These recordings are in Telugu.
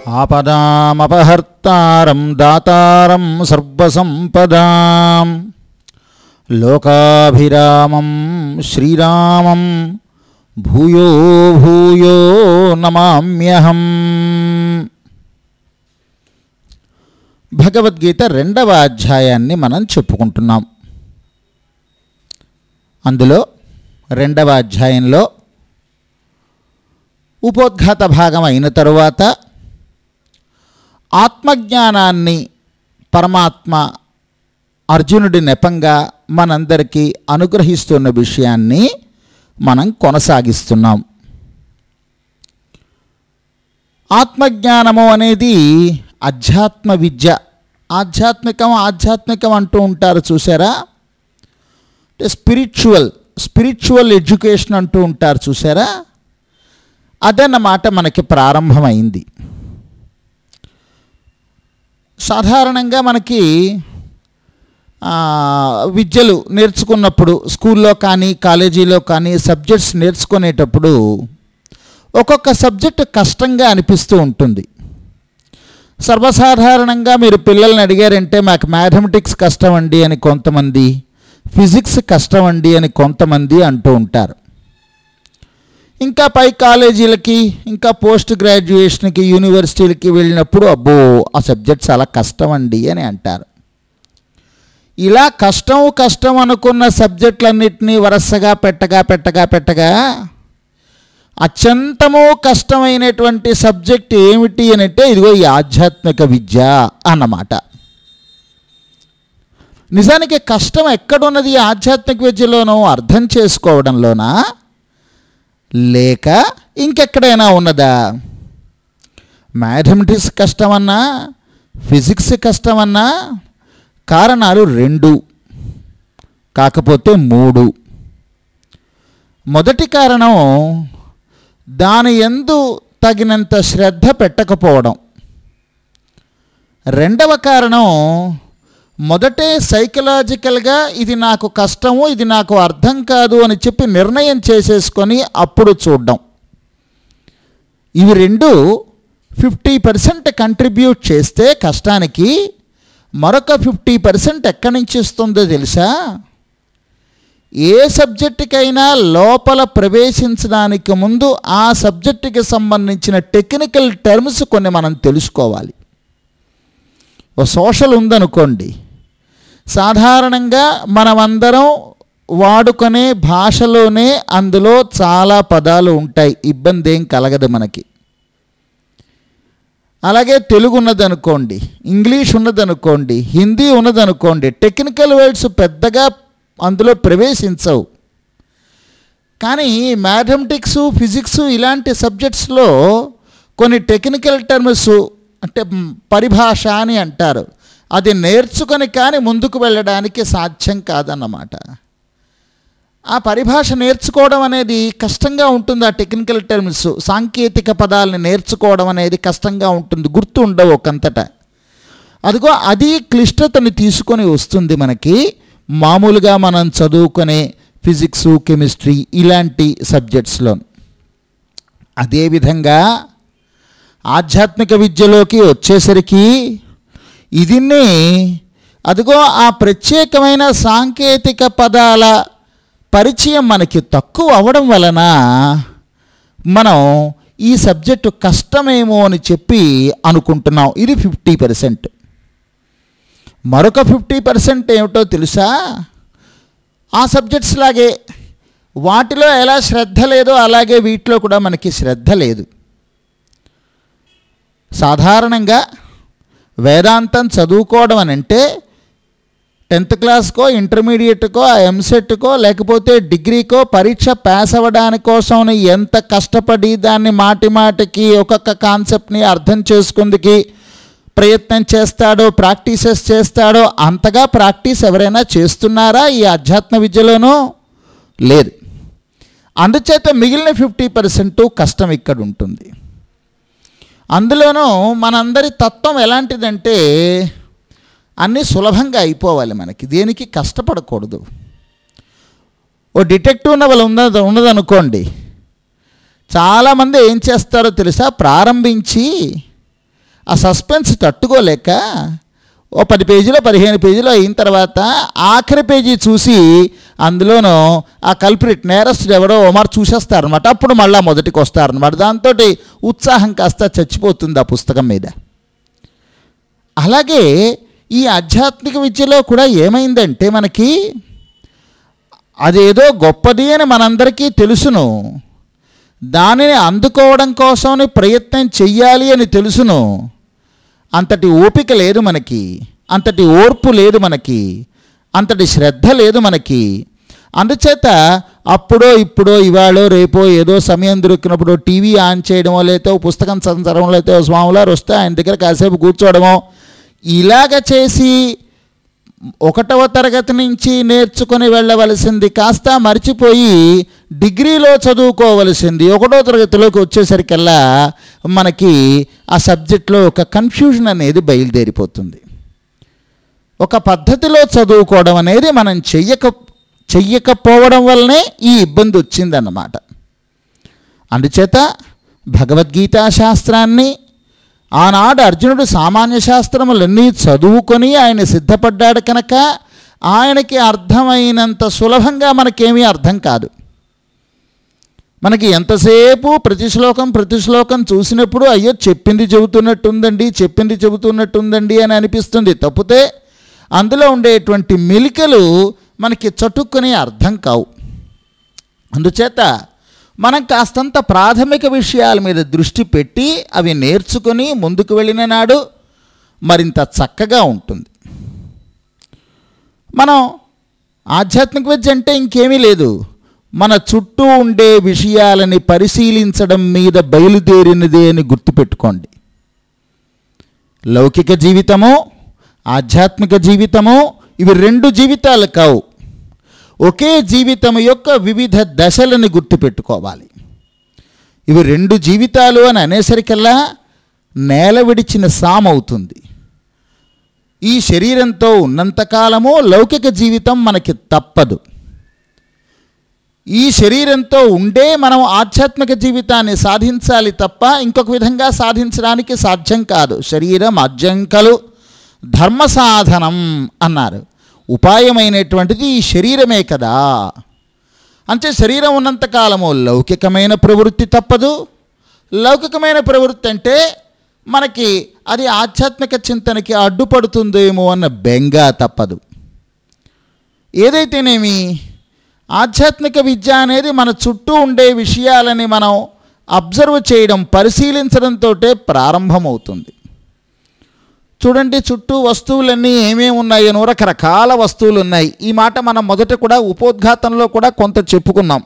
ఆపదామపహర్తారం దాతారం సర్వసంపదాం లోకాభిరామం శ్రీరామం భూయో భూయో నమామ్యహం. భగవద్గీత 2వ అధ్యాయాన్ని మనం చెప్పుకుంటున్నాం. అందులో 2వ అధ్యాయంలో ఉపోద్ఘాత భాగం అయిన తరువాత ఆత్మజ్ఞానాన్ని పరమాత్మ అర్జునుడి నెపంగా మనందరికీ అనుగ్రహిస్తున్న విషయాన్ని మనం కొనసాగిస్తున్నాం. ఆత్మజ్ఞానము అనేది అధ్యాత్మ విద్య. ఆధ్యాత్మికం అంటూ ఉంటారు చూసారా, స్పిరిచువల్ ఎడ్యుకేషన్ అంటూ ఉంటారు చూసారా, అదన్నమాట మనకి ప్రారంభమైంది. సాధారణంగా మనకి విద్యలు నేర్చుకున్నప్పుడు స్కూల్లో కానీ కాలేజీలో కానీ సబ్జెక్ట్స్ నేర్చుకునేటప్పుడు ఒక్కొక్క సబ్జెక్టు కష్టంగా అనిపిస్తూ ఉంటుంది. సర్వసాధారణంగా మీరు పిల్లల్ని అడిగారంటే మాకు మ్యాథమెటిక్స్ కష్టం అండి అని కొంతమంది, ఫిజిక్స్ కష్టం అండి అని కొంతమంది అంటూ ఉంటారు. ఇంకా పై కాలేజీలకి ఇంకా పోస్ట్ గ్రాడ్యుయేషన్కి యూనివర్సిటీలకి వెళ్ళినప్పుడు అబ్బో ఆ సబ్జెక్ట్ చాలా కష్టం అండి అని అంటారు. ఇలా కష్టం అనుకున్న సబ్జెక్టులన్నింటినీ వరుసగా పెట్టగా అత్యంతము కష్టమైనటువంటి సబ్జెక్ట్ ఏమిటి అని అంటే ఇదిగో ఈ ఆధ్యాత్మిక విద్య అన్నమాట. నిజానికి కష్టం ఎక్కడున్నది ఆధ్యాత్మిక విద్యలోనూ అర్థం చేసుకోవడంలోనా లేక ఇంకెక్కడైనా ఉన్నదా? మ్యాథమెటిక్స్ కష్టమన్నా ఫిజిక్స్ కష్టమన్నా కారణాలు 2 కాకపోతే 3. మొదటి కారణం దాని యందు తగినంత శ్రద్ధ పెట్టకపోవడం. రెండవ కారణం మొదటే సైకలాజికల్గా ఇది నాకు కష్టము, ఇది నాకు అర్థం కాదు అని చెప్పి నిర్ణయం చేసేసుకొని అప్పుడు చూడడం. ఇవి 2 50% కంట్రిబ్యూట్ చేస్తే కష్టానికి మరొక 50% ఎక్కడి నుంచి వస్తుందో తెలుసా? ఏ సబ్జెక్టుకైనా లోపల ప్రవేశించడానికి ముందు ఆ సబ్జెక్టుకి సంబంధించిన టెక్నికల్ టర్మ్స్ కొన్ని మనం తెలుసుకోవాలి. ఓ సోషల్ ఉందనుకోండి, సాధారణంగా మనమందరం వాడుకునే భాషలోనే అందులో చాలా పదాలు ఉంటాయి, ఇబ్బంది ఏం కలగదు మనకి. అలాగే తెలుగు ఉన్నదనుకోండి, ఇంగ్లీష్ ఉన్నదనుకోండి, హిందీ ఉన్నదనుకోండి, టెక్నికల్ వర్డ్స్ పెద్దగా అందులో ప్రవేశించవు. కానీ మ్యాథమెటిక్స్ ఫిజిక్స్ ఇలాంటి సబ్జెక్ట్స్లో కొన్ని టెక్నికల్ టర్మ్స్ అంటే పరిభాష అని అంటారు, అది నేర్చుకొని కానీ ముందుకు వెళ్ళడానికి సాధ్యం కాదన్నమాట. ఆ పరిభాష నేర్చుకోవడం అనేది కష్టంగా ఉంటుంది. ఆ టెక్నికల్ టర్మ్స్ సాంకేతిక పదాలని నేర్చుకోవడం అనేది కష్టంగా ఉంటుంది, గుర్తు ఉండవు ఒకంతటా. అదిగో అది క్లిష్టతని తీసుకొని వస్తుంది మనకి మామూలుగా మనం చదువుకునే ఫిజిక్స్ కెమిస్ట్రీ ఇలాంటి సబ్జెక్ట్స్లో. అదేవిధంగా ఆధ్యాత్మిక విద్యలోకి వచ్చేసరికి ఇదిన్నే అదిగో ఆ ప్రత్యేకమైన సాంకేతిక పదాల పరిచయం మనకి తక్కువ అవ్వడం వలన మనం ఈ సబ్జెక్టు కష్టమేమో అని చెప్పి అనుకుంటున్నాం. ఇది 50%. మరొక 50% ఏమిటో తెలుసా? ఆ సబ్జెక్ట్స్ లాగే వాటిలో ఎలా శ్రద్ధ లేదో అలాగే వీటిలో కూడా మనకి శ్రద్ధ లేదు. సాధారణంగా వేదాంతం చదువుకోవడం అని అంటే 10th క్లాస్కో ఇంటర్మీడియట్కో ఎంసెట్కో లేకపోతే డిగ్రీకో పరీక్ష పాస్ అవ్వడానికి కోసం ఎంత కష్టపడి దాన్ని మాటికి ఒక్కొక్క కాన్సెప్ట్ని అర్థం చేసుకుందుకి ప్రయత్నం చేస్తాడో ప్రాక్టీసెస్ చేస్తాడో అంతగా ప్రాక్టీస్ ఎవరైనా చేస్తున్నారా ఈ అధ్యాత్మ విద్యలోనూ? లేదు. అందుచేత మిగిలిన 50% కష్టం ఇక్కడ ఉంటుంది. అందులోనూ మనందరి తత్వం ఎలాంటిదంటే అన్నీ సులభంగా అయిపోవాలి, మనకి దేనికి కష్టపడకూడదు. ఓ డిటెక్టివ్ నవల ఉన్నదనుకోండి, చాలామంది ఏం చేస్తారో తెలుసా, ప్రారంభించి ఆ సస్పెన్స్ తట్టుకోలేక ఓ 10 పేజీలో 15 పేజీలో అయిన తర్వాత ఆఖరి పేజీ చూసి అందులోనూ ఆ కల్ప్రిట్ నేరస్తుడు ఎవడో మరి చూసేస్తారనమాట. అప్పుడు మళ్ళీ మొదటికి వస్తారనమాట. దాంతో ఉత్సాహం కాస్త చచ్చిపోతుంది ఆ పుస్తకం మీద. అలాగే ఈ ఆధ్యాత్మిక విద్యలో కూడా ఏమైందంటే మనకి అదేదో గొప్పది అని మనందరికీ తెలుసును, దానిని అందుకోవడం కోసం ప్రయత్నం చెయ్యాలి అని తెలుసును, అంతటి ఓపిక లేదు మనకి, అంతటి ఓర్పు లేదు మనకి, అంతటి శ్రద్ధ లేదు మనకి. అందుచేత అప్పుడో ఇప్పుడో ఇవాళో రేపో ఏదో సమయం దొరికినప్పుడు టీవీ ఆన్ చేయడమో, లేకపోతే పుస్తకం చదవడం, లేకపోతే స్వాములారు వస్తే ఆయన దగ్గర కాసేపు కూర్చోవడమో, ఇలాగ చేసి 1వ తరగతి నుంచి నేర్చుకొని వెళ్ళవలసింది కాస్త మర్చిపోయి డిగ్రీలో చదువుకోవలసింది 1వ తరగతిలోకి వచ్చేసరికల్లా మనకి ఆ సబ్జెక్ట్లో ఒక కన్ఫ్యూజన్ అనేది బయలుదేరిపోతుంది. ఒక పద్ధతిలో చదువుకోవడం అనేది మనం చెయ్యకపోవడం వల్లనే ఈ ఇబ్బంది వచ్చిందన్నమాట. అందుచేత భగవద్గీతా శాస్త్రాన్ని ఆనాడు అర్జునుడు సామాన్య శాస్త్రములన్నీ చదువుకొని ఆయన సిద్ధపడ్డాడు కనుక ఆయనకి అర్థమైనంత సులభంగా మనకేమీ అర్థం కాదు. మనకి ఎంతసేపు ప్రతి శ్లోకం చూసినప్పుడు అయ్యో చెప్పింది చెబుతున్నట్టుందండి అని అనిపిస్తుంది తప్పితే అందులో ఉండేటువంటి మెలికలు మనకి చటుక్కుని అర్థం కావు. అందుచేత మనం కాస్తంత ప్రాథమిక విషయాల మీద దృష్టి పెట్టి అవి నేర్చుకుని ముందుకు వెళ్ళిన నాడు మరింత చక్కగా ఉంటుంది. మనం ఆధ్యాత్మిక విద్య అంటే ఇంకేమీ లేదు, మన చుట్టూ ఉండే విషయాలని పరిశీలించడం మీద బయలుదేరినదే అని గుర్తుపెట్టుకోండి. లౌకిక జీవితము, ఆధ్యాత్మిక జీవితము ఇవి 2 జీవితాలు కావు, ఒకే జీవితం యొక్క వివిధ దశలను గుర్తుపెట్టుకోవాలి. ఇవి 2 జీవితాలు అని అనేసరికల్లా నేల విడిచిన సామవుతుంది. ఈ శరీరంతో ఉన్నంతకాలము లౌకిక జీవితం మనకి తప్పదు. ఈ శరీరంతో ఉండే మనం ఆధ్యాత్మిక జీవితాన్ని సాధించాలి తప్ప ఇంకొక విధంగా సాధించడానికి సాధ్యం కాదు. శరీరం అజ్జంకలు ధర్మ సాధనం అన్నారు. ఉపాయమైనటువంటిది ఈ శరీరమే కదా. అంటే శరీరం ఉన్నంతకాలము లౌకికమైన ప్రవృత్తి తప్పదు. లౌకికమైన ప్రవృత్తి అంటే మనకి అది ఆధ్యాత్మిక చింతనకి అడ్డుపడుతుందేమో అన్న బెంగ తప్పదు. ఏదైతేనేమి ఆధ్యాత్మిక విద్య అనేది మన చుట్టూ ఉండే విషయాలని మనం అబ్జర్వ్ చేయడం, పరిశీలించడంతో ప్రారంభమవుతుంది. చూడండి, చుట్టూ వస్తువులన్నీ ఏమేమి ఉన్నాయో రకరకాల వస్తువులు ఉన్నాయి. ఈ మాట మనం మొదట కూడా ఉపోద్ఘాతంలో కూడా కొంత చెప్పుకున్నాం.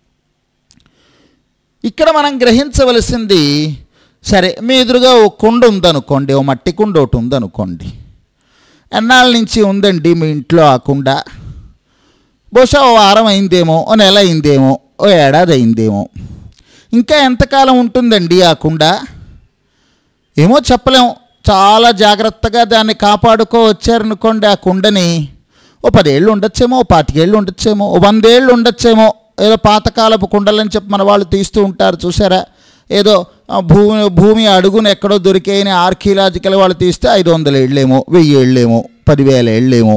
ఇక్కడ మనం గ్రహించవలసింది, సరే మీ ఎదురుగా ఓ కుండ ఉందనుకోండి, ఓ మట్టి కుండ ఒకటి ఉందనుకోండి. ఎన్నాళ్ళ నుంచి ఉందండి మీ ఇంట్లో ఆ కుండ? బహుశా ఓ వారం అయిందేమో, ఓ నెల అయిందేమో, ఓ ఏడాది అయిందేమో. ఇంకా ఎంతకాలం ఉంటుందండి ఆ కుండ? ఏమో చెప్పలేము. చాలా జాగ్రత్తగా దాన్ని కాపాడుకో వచ్చారనుకోండి, ఆ కుండని ఓ 10 ఏళ్ళు ఉండొచ్చేమో, ఓ 25 ఏళ్ళు ఉండొచ్చేమో, ఓ 100 ఏళ్ళు ఉండొచ్చేమో. ఏదో పాతకాలపు కుండలని చెప్పి మన వాళ్ళు తీస్తూ ఉంటారు చూసారా. ఏదో భూమి అడుగున ఎక్కడో దొరికేయని ఆర్కియలాజికల్ వాళ్ళు తీస్తే 500 ఏళ్ళేమో, 1000 ఏళ్ళేమో, 10,000 ఏళ్ళేమో.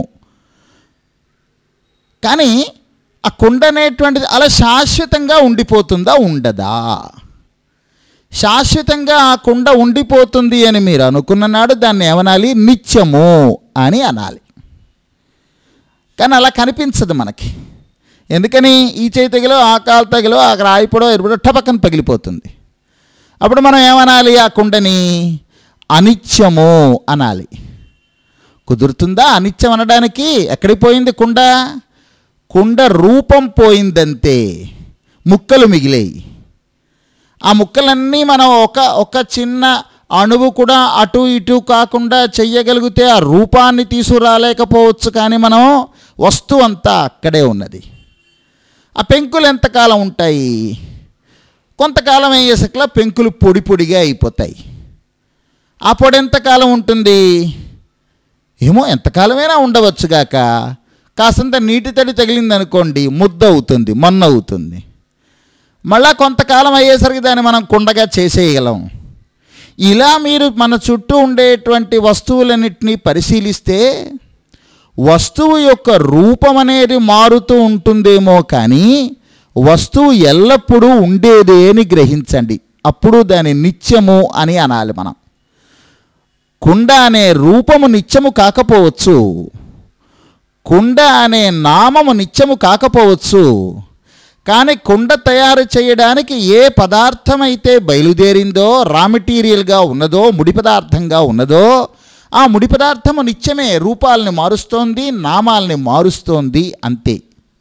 కానీ ఆ కుండ అనేటువంటిది అలా శాశ్వతంగా ఉండిపోతుందా? ఉండదా? శాశ్వతంగా ఆ కుండ ఉండిపోతుంది అని మీరు అనుకున్న నాడు దాన్ని ఏమనాలి? నిత్యము అని అనాలి. కానీ అలా కనిపించదు మనకి. ఎందుకని? ఈ చేయి తగిలో, ఆ కాలు తగిలో, ఆ రాయిపడో ఎరుపడో టపక్కన పగిలిపోతుంది. అప్పుడు మనం ఏమనాలి? ఆ కుండని అనిత్యము అనాలి. కుదురుతుందా అనిత్యం అనడానికి? ఎక్కడికి పోయింది కుండ? కుండ రూపం పోయిందంతే, ముక్కలు మిగిలాయి. ఆ ముక్కలన్నీ మనం ఒక చిన్న అణువు కూడా అటు ఇటు కాకుండా చెయ్యగలిగితే ఆ రూపాన్ని తీసుకురాలేకపోవచ్చు, కానీ మనం వస్తువు అంతా అక్కడే ఉన్నది. ఆ పెంకులు ఎంతకాలం ఉంటాయి? కొంతకాలం అయ్యేసరికల్లా పెంకులు పొడి పొడిగా అయిపోతాయి. ఆ పొడి ఎంతకాలం ఉంటుంది? ఏమో ఎంతకాలమైనా ఉండవచ్చుగాక. కాసంత నీటి తడి తగిలిందనుకోండి, ముద్ద అవుతుంది, మొన్న అవుతుంది. మళ్ళా కొంతకాలం అయ్యేసరికి దాన్ని మనం కుండగా చేసేయగలం. ఇలా మీరు మన చుట్టూ ఉండేటువంటి వస్తువులన్నిటినీ పరిశీలిస్తే వస్తువు యొక్క రూపం అనేది మారుతూ ఉంటుందేమో కానీ వస్తువు ఎల్లప్పుడూ ఉండేదే అని గ్రహించండి. అప్పుడు దాని నిత్యము అని అనాలి మనం. కుండ అనే రూపము నిత్యము కాకపోవచ్చు, కుండ అనే నామము నిత్యము కాకపోవచ్చు, కానీ కుండ తయారు చేయడానికి ఏ పదార్థం అయితే బయలుదేరిందో, రా మెటీరియల్గా ఉన్నదో, ముడి పదార్థంగా ఉన్నదో, ఆ ముడి పదార్థము నిత్యమే రూపాలని మారుస్తోంది, నామాలని మారుస్తోంది, అంతే.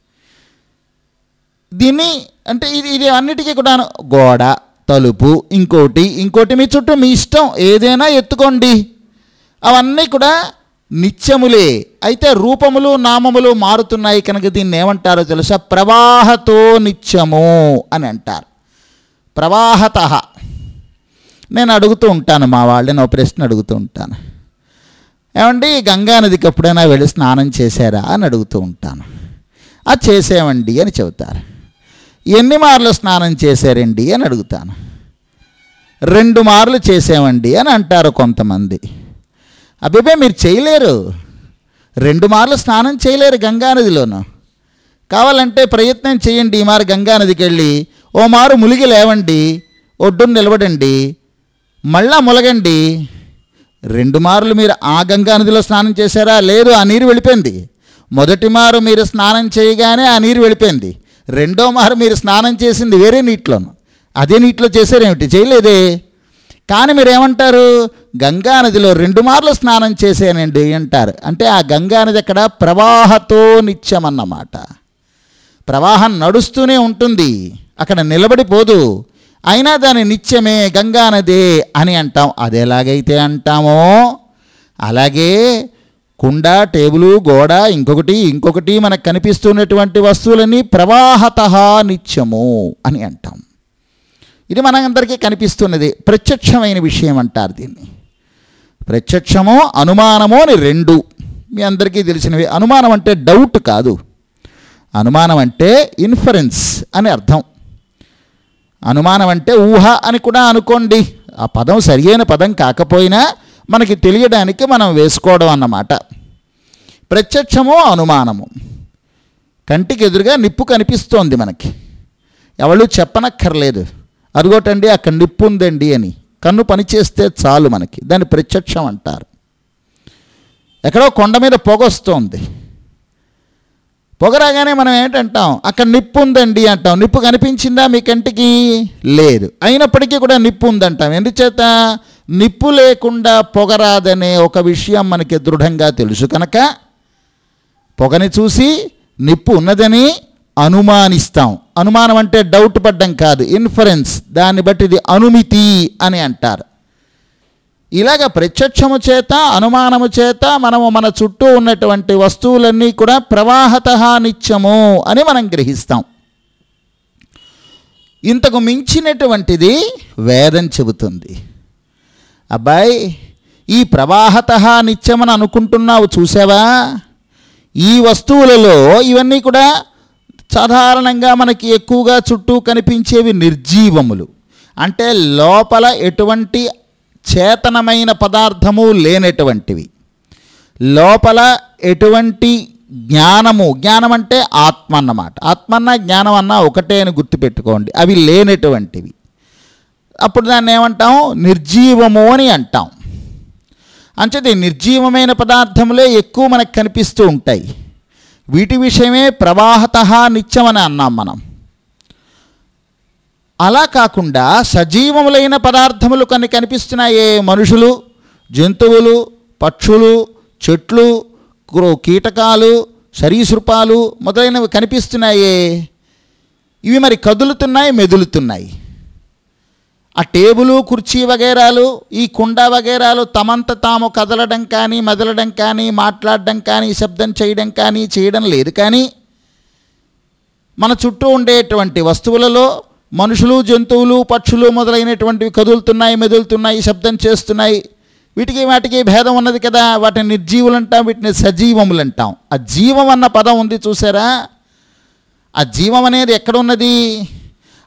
దీన్ని అంటే ఇది అన్నిటికీ కూడా గోడ, తలుపు, ఇంకోటి మీ చుట్టూ మీ ఇష్టం ఏదైనా ఎత్తుకోండి, అవన్నీ కూడా నిత్యములే. అయితే రూపములు నామములు మారుతున్నాయి కనుక దీన్ని ఏమంటారో తెలుసా? ప్రవాహతో నిత్యము అని అంటారు. ప్రవాహత. నేను అడుగుతూ ఉంటాను మా వాళ్ళని, ఒక ప్రశ్న అడుగుతూ ఉంటాను, ఏమండి గంగానదికి ఎప్పుడైనా వెళ్ళి స్నానం చేశారా అని అడుగుతూ ఉంటాను. అది చేసామండి అని చెబుతారు. ఎన్ని మార్లు స్నానం చేశారండి అని అడుగుతాను. 2 మార్లు చేసామండి అని అంటారు కొంతమంది. అబ్బాయి మీరు చేయలేరు, 2 మార్లు స్నానం చేయలేరు గంగానదిలోను. కావాలంటే ప్రయత్నం చేయండి. ఈ మారు గంగానదికి వెళ్ళి ఓ మారు ములిగి లేవండి, ఒడ్డును నిలబడండి, మళ్ళా ములగండి. 2 మార్లు మీరు ఆ గంగానదిలో స్నానం చేశారా? లేదు, ఆ నీరు వెళ్ళిపోయింది. మొదటి మారు మీరు స్నానం చేయగానే ఆ నీరు వెళ్ళిపోయింది. 2వ మారు మీరు స్నానం చేసింది వేరే నీటిలోను, అదే నీటిలో చేశారేమిటి? చేయలేదే. కానీ మీరు ఏమంటారు? గంగానదిలో 2 మార్లు స్నానం చేశానండి అంటారు. అంటే ఆ గంగానది అక్కడ ప్రవాహతో నిత్యం అన్నమాట. ప్రవాహం నడుస్తూనే ఉంటుంది, అక్కడ నిలబడిపోదు. అయినా దాని నిత్యమే గంగానదే అని అంటాం. అది ఎలాగైతే అంటామో అలాగే కుండ, టేబులు, గోడ, ఇంకొకటి మనకు కనిపిస్తున్నటువంటి వస్తువులన్నీ ప్రవాహత నిత్యము అని అంటాం. ఇది మనందరికీ కనిపిస్తున్నది, ప్రత్యక్షమైన విషయం అంటారు దీన్ని. ప్రత్యక్షము అనుమానము అని 2 మీ అందరికీ తెలిసినవి. అనుమానం అంటే డౌట్ కాదు, అనుమానం అంటే ఇన్ఫరెన్స్ అని అర్థం. అనుమానం అంటే ఊహ అని కూడా అనుకోండి. ఆ పదం సరియైన పదం కాకపోయినా మనకి తెలియడానికి మనం వేసుకోవడం అన్నమాట. ప్రత్యక్షము అనుమానము. కంటికి ఎదురుగా నిప్పు కనిపిస్తోంది మనకి, ఎవరు చెప్పనక్కర్లేదు. అదిగోటండి అక్కడ నిప్పు ఉందండి అని కన్ను పనిచేస్తే చాలు మనకి, దాన్ని ప్రత్యక్షం అంటారు. ఎక్కడో కొండ మీద పొగ వస్తోంది, పొగ రాగానే మనం ఏంటంటాం? అక్కడ నిప్పు ఉందండి అంటాం. నిప్పు కనిపించిందా మీ కంటికి? లేదు. అయినప్పటికీ కూడా నిప్పు ఉందంటాం. ఎందుచేత? నిప్పు లేకుండా పొగ రాదనే ఒక విషయం మనకి దృఢంగా తెలుసు కనుక పొగని చూసి నిప్పు ఉన్నదని అనుమానిస్తాం. అనుమానం అంటే డౌట్ పడ్డం కాదు, ఇన్ఫరెన్స్. దాన్ని బట్టి ఇది అనుమితి అని అంటారు. ఇలాగ ప్రత్యక్షము చేత అనుమానము చేత మనము మన చుట్టూ ఉన్నటువంటి వస్తువులన్నీ కూడా ప్రవాహత నిత్యము అని మనం గ్రహిస్తాం. ఇంతకు మించినటువంటిది వేదం చెబుతుంది. అబ్బాయి ఈ ప్రవాహత నిత్యమని అనుకుంటున్నావు చూసావా? ఈ వస్తువులలో ఇవన్నీ కూడా సాధారణంగా మనకి ఎక్కువగా చుట్టూ కనిపించేవి నిర్జీవములు. అంటే లోపల ఎటువంటి చేతనమైన పదార్థము లేనటువంటివి, లోపల ఎటువంటి జ్ఞానం అంటే ఆత్మ అన్నమాట. ఆత్మ అన్న జ్ఞానం అన్న ఒకటే అని గుర్తుపెట్టుకోండి. అవి లేనటువంటివి. అప్పుడు దాన్ని ఏమంటాం? నిర్జీవము అని అంటాం. అంచేది నిర్జీవమైన పదార్థములే ఎక్కువ మనకు కనిపిస్తూ ఉంటాయి. వీటి విషయమే ప్రవాహత నిత్యం అని అన్నాం మనం. అలా కాకుండా సజీవములైన పదార్థములు కొన్ని కనిపిస్తున్నాయే, మనుషులు, జంతువులు, పక్షులు, చెట్లు, కీటకాలు, సరీసృపాలు మొదలైనవి కనిపిస్తున్నాయే. ఇవి మరి కదులుతున్నాయి, మెదులుతున్నాయి. ఆ టేబులు, కుర్చీ వగైరాలు, ఈ కుండ వగైరాలు తమంత తాము కదలడం కానీ, మెదలడం కానీ, మాట్లాడడం కానీ, శబ్దం చేయడం కానీ చేయడం లేదు. కానీ మన చుట్టూ ఉండేటువంటి వస్తువులలో మనుషులు, జంతువులు, పక్షులు మొదలైనటువంటివి కదులుతున్నాయి, మెదులుతున్నాయి, శబ్దం చేస్తున్నాయి. వాటికి భేదం ఉన్నది కదా. వాటిని నిర్జీవులు అంటాం, వీటిని సజీవములు అంటాం. ఆ జీవం అన్న పదం ఉంది చూసారా? ఆ జీవం అనేది ఎక్కడున్నది?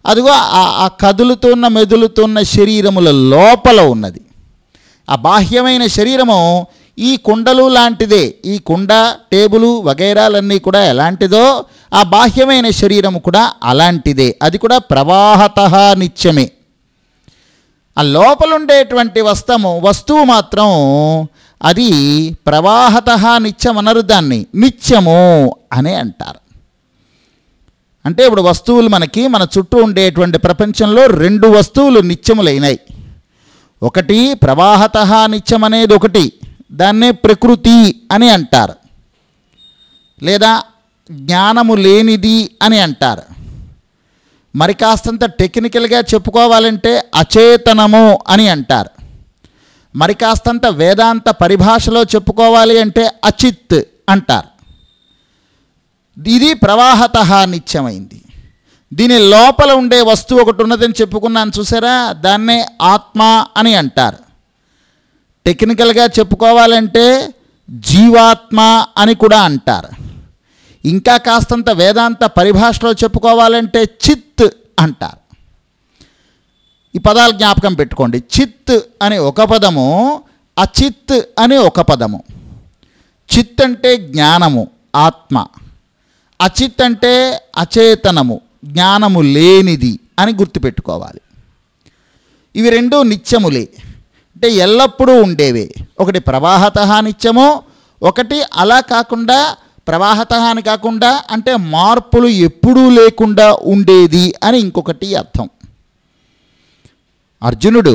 అదిగో ఆ కదులుతున్న మెదులుతున్న శరీరముల లోపల ఉన్నది. ఆ బాహ్యమైన శరీరము ఈ కుండలు లాంటిదే. ఈ కుండ, టేబులు వగైరాలన్నీ కూడా ఎలాంటిదో ఆ బాహ్యమైన శరీరము కూడా అలాంటిదే. అది కూడా ప్రవాహతః నిత్యమే. ఆ లోపలుండేటువంటి వస్తువు మాత్రం అది ప్రవాహతః నిత్యం అనరు, దాన్ని నిత్యము అనే అంటారు. అంటే ఇప్పుడు వస్తువులు మన చుట్టూ ఉండేటువంటి ప్రపంచంలో 2 వస్తువులు నిత్యములైనాయి. ఒకటి ప్రవాహతః నిత్యం అనేది ఒకటి, దాన్నే ప్రకృతి అని అంటారు, లేదా జ్ఞానము లేనిది అని అంటారు. మరి కాస్తంత టెక్నికల్గా చెప్పుకోవాలంటే అచేతనము అని అంటారు. మరి కాస్తంత వేదాంత పరిభాషలో చెప్పుకోవాలి అంటే అచిత్ అంటారు. ఇది ప్రవాహతః నిత్యమైంది. దీని లోపల ఉండే వస్తువు ఒకటి ఉన్నదని చెప్పుకున్నాను చూసారా, దాన్నే ఆత్మ అని అంటారు. టెక్నికల్గా చెప్పుకోవాలంటే జీవాత్మ అని కూడా అంటారు. ఇంకా కాస్తంత వేదాంత పరిభాషలో చెప్పుకోవాలంటే చిత్ అంటారు. ఈ పదాలు జ్ఞాపకం పెట్టుకోండి. చిత్ అనే ఒక పదము, అచిత్ అనే ఒక పదము. చిత్ అంటే జ్ఞానము, ఆత్మ. అచిత్ అంటే అచేతనము, జ్ఞానము లేనిది అని గుర్తుపెట్టుకోవాలి. ఇవి 2 నిత్యములే, అంటే ఎల్లప్పుడూ ఉండేవే. ఒకటి ప్రవాహతః నిత్యము, ఒకటి అలా కాకుండా ప్రవాహతః అని కాకుండా అంటే మార్పులు ఎప్పుడూ లేకుండా ఉండేది అని ఇంకొకటి అర్థం. అర్జునుడు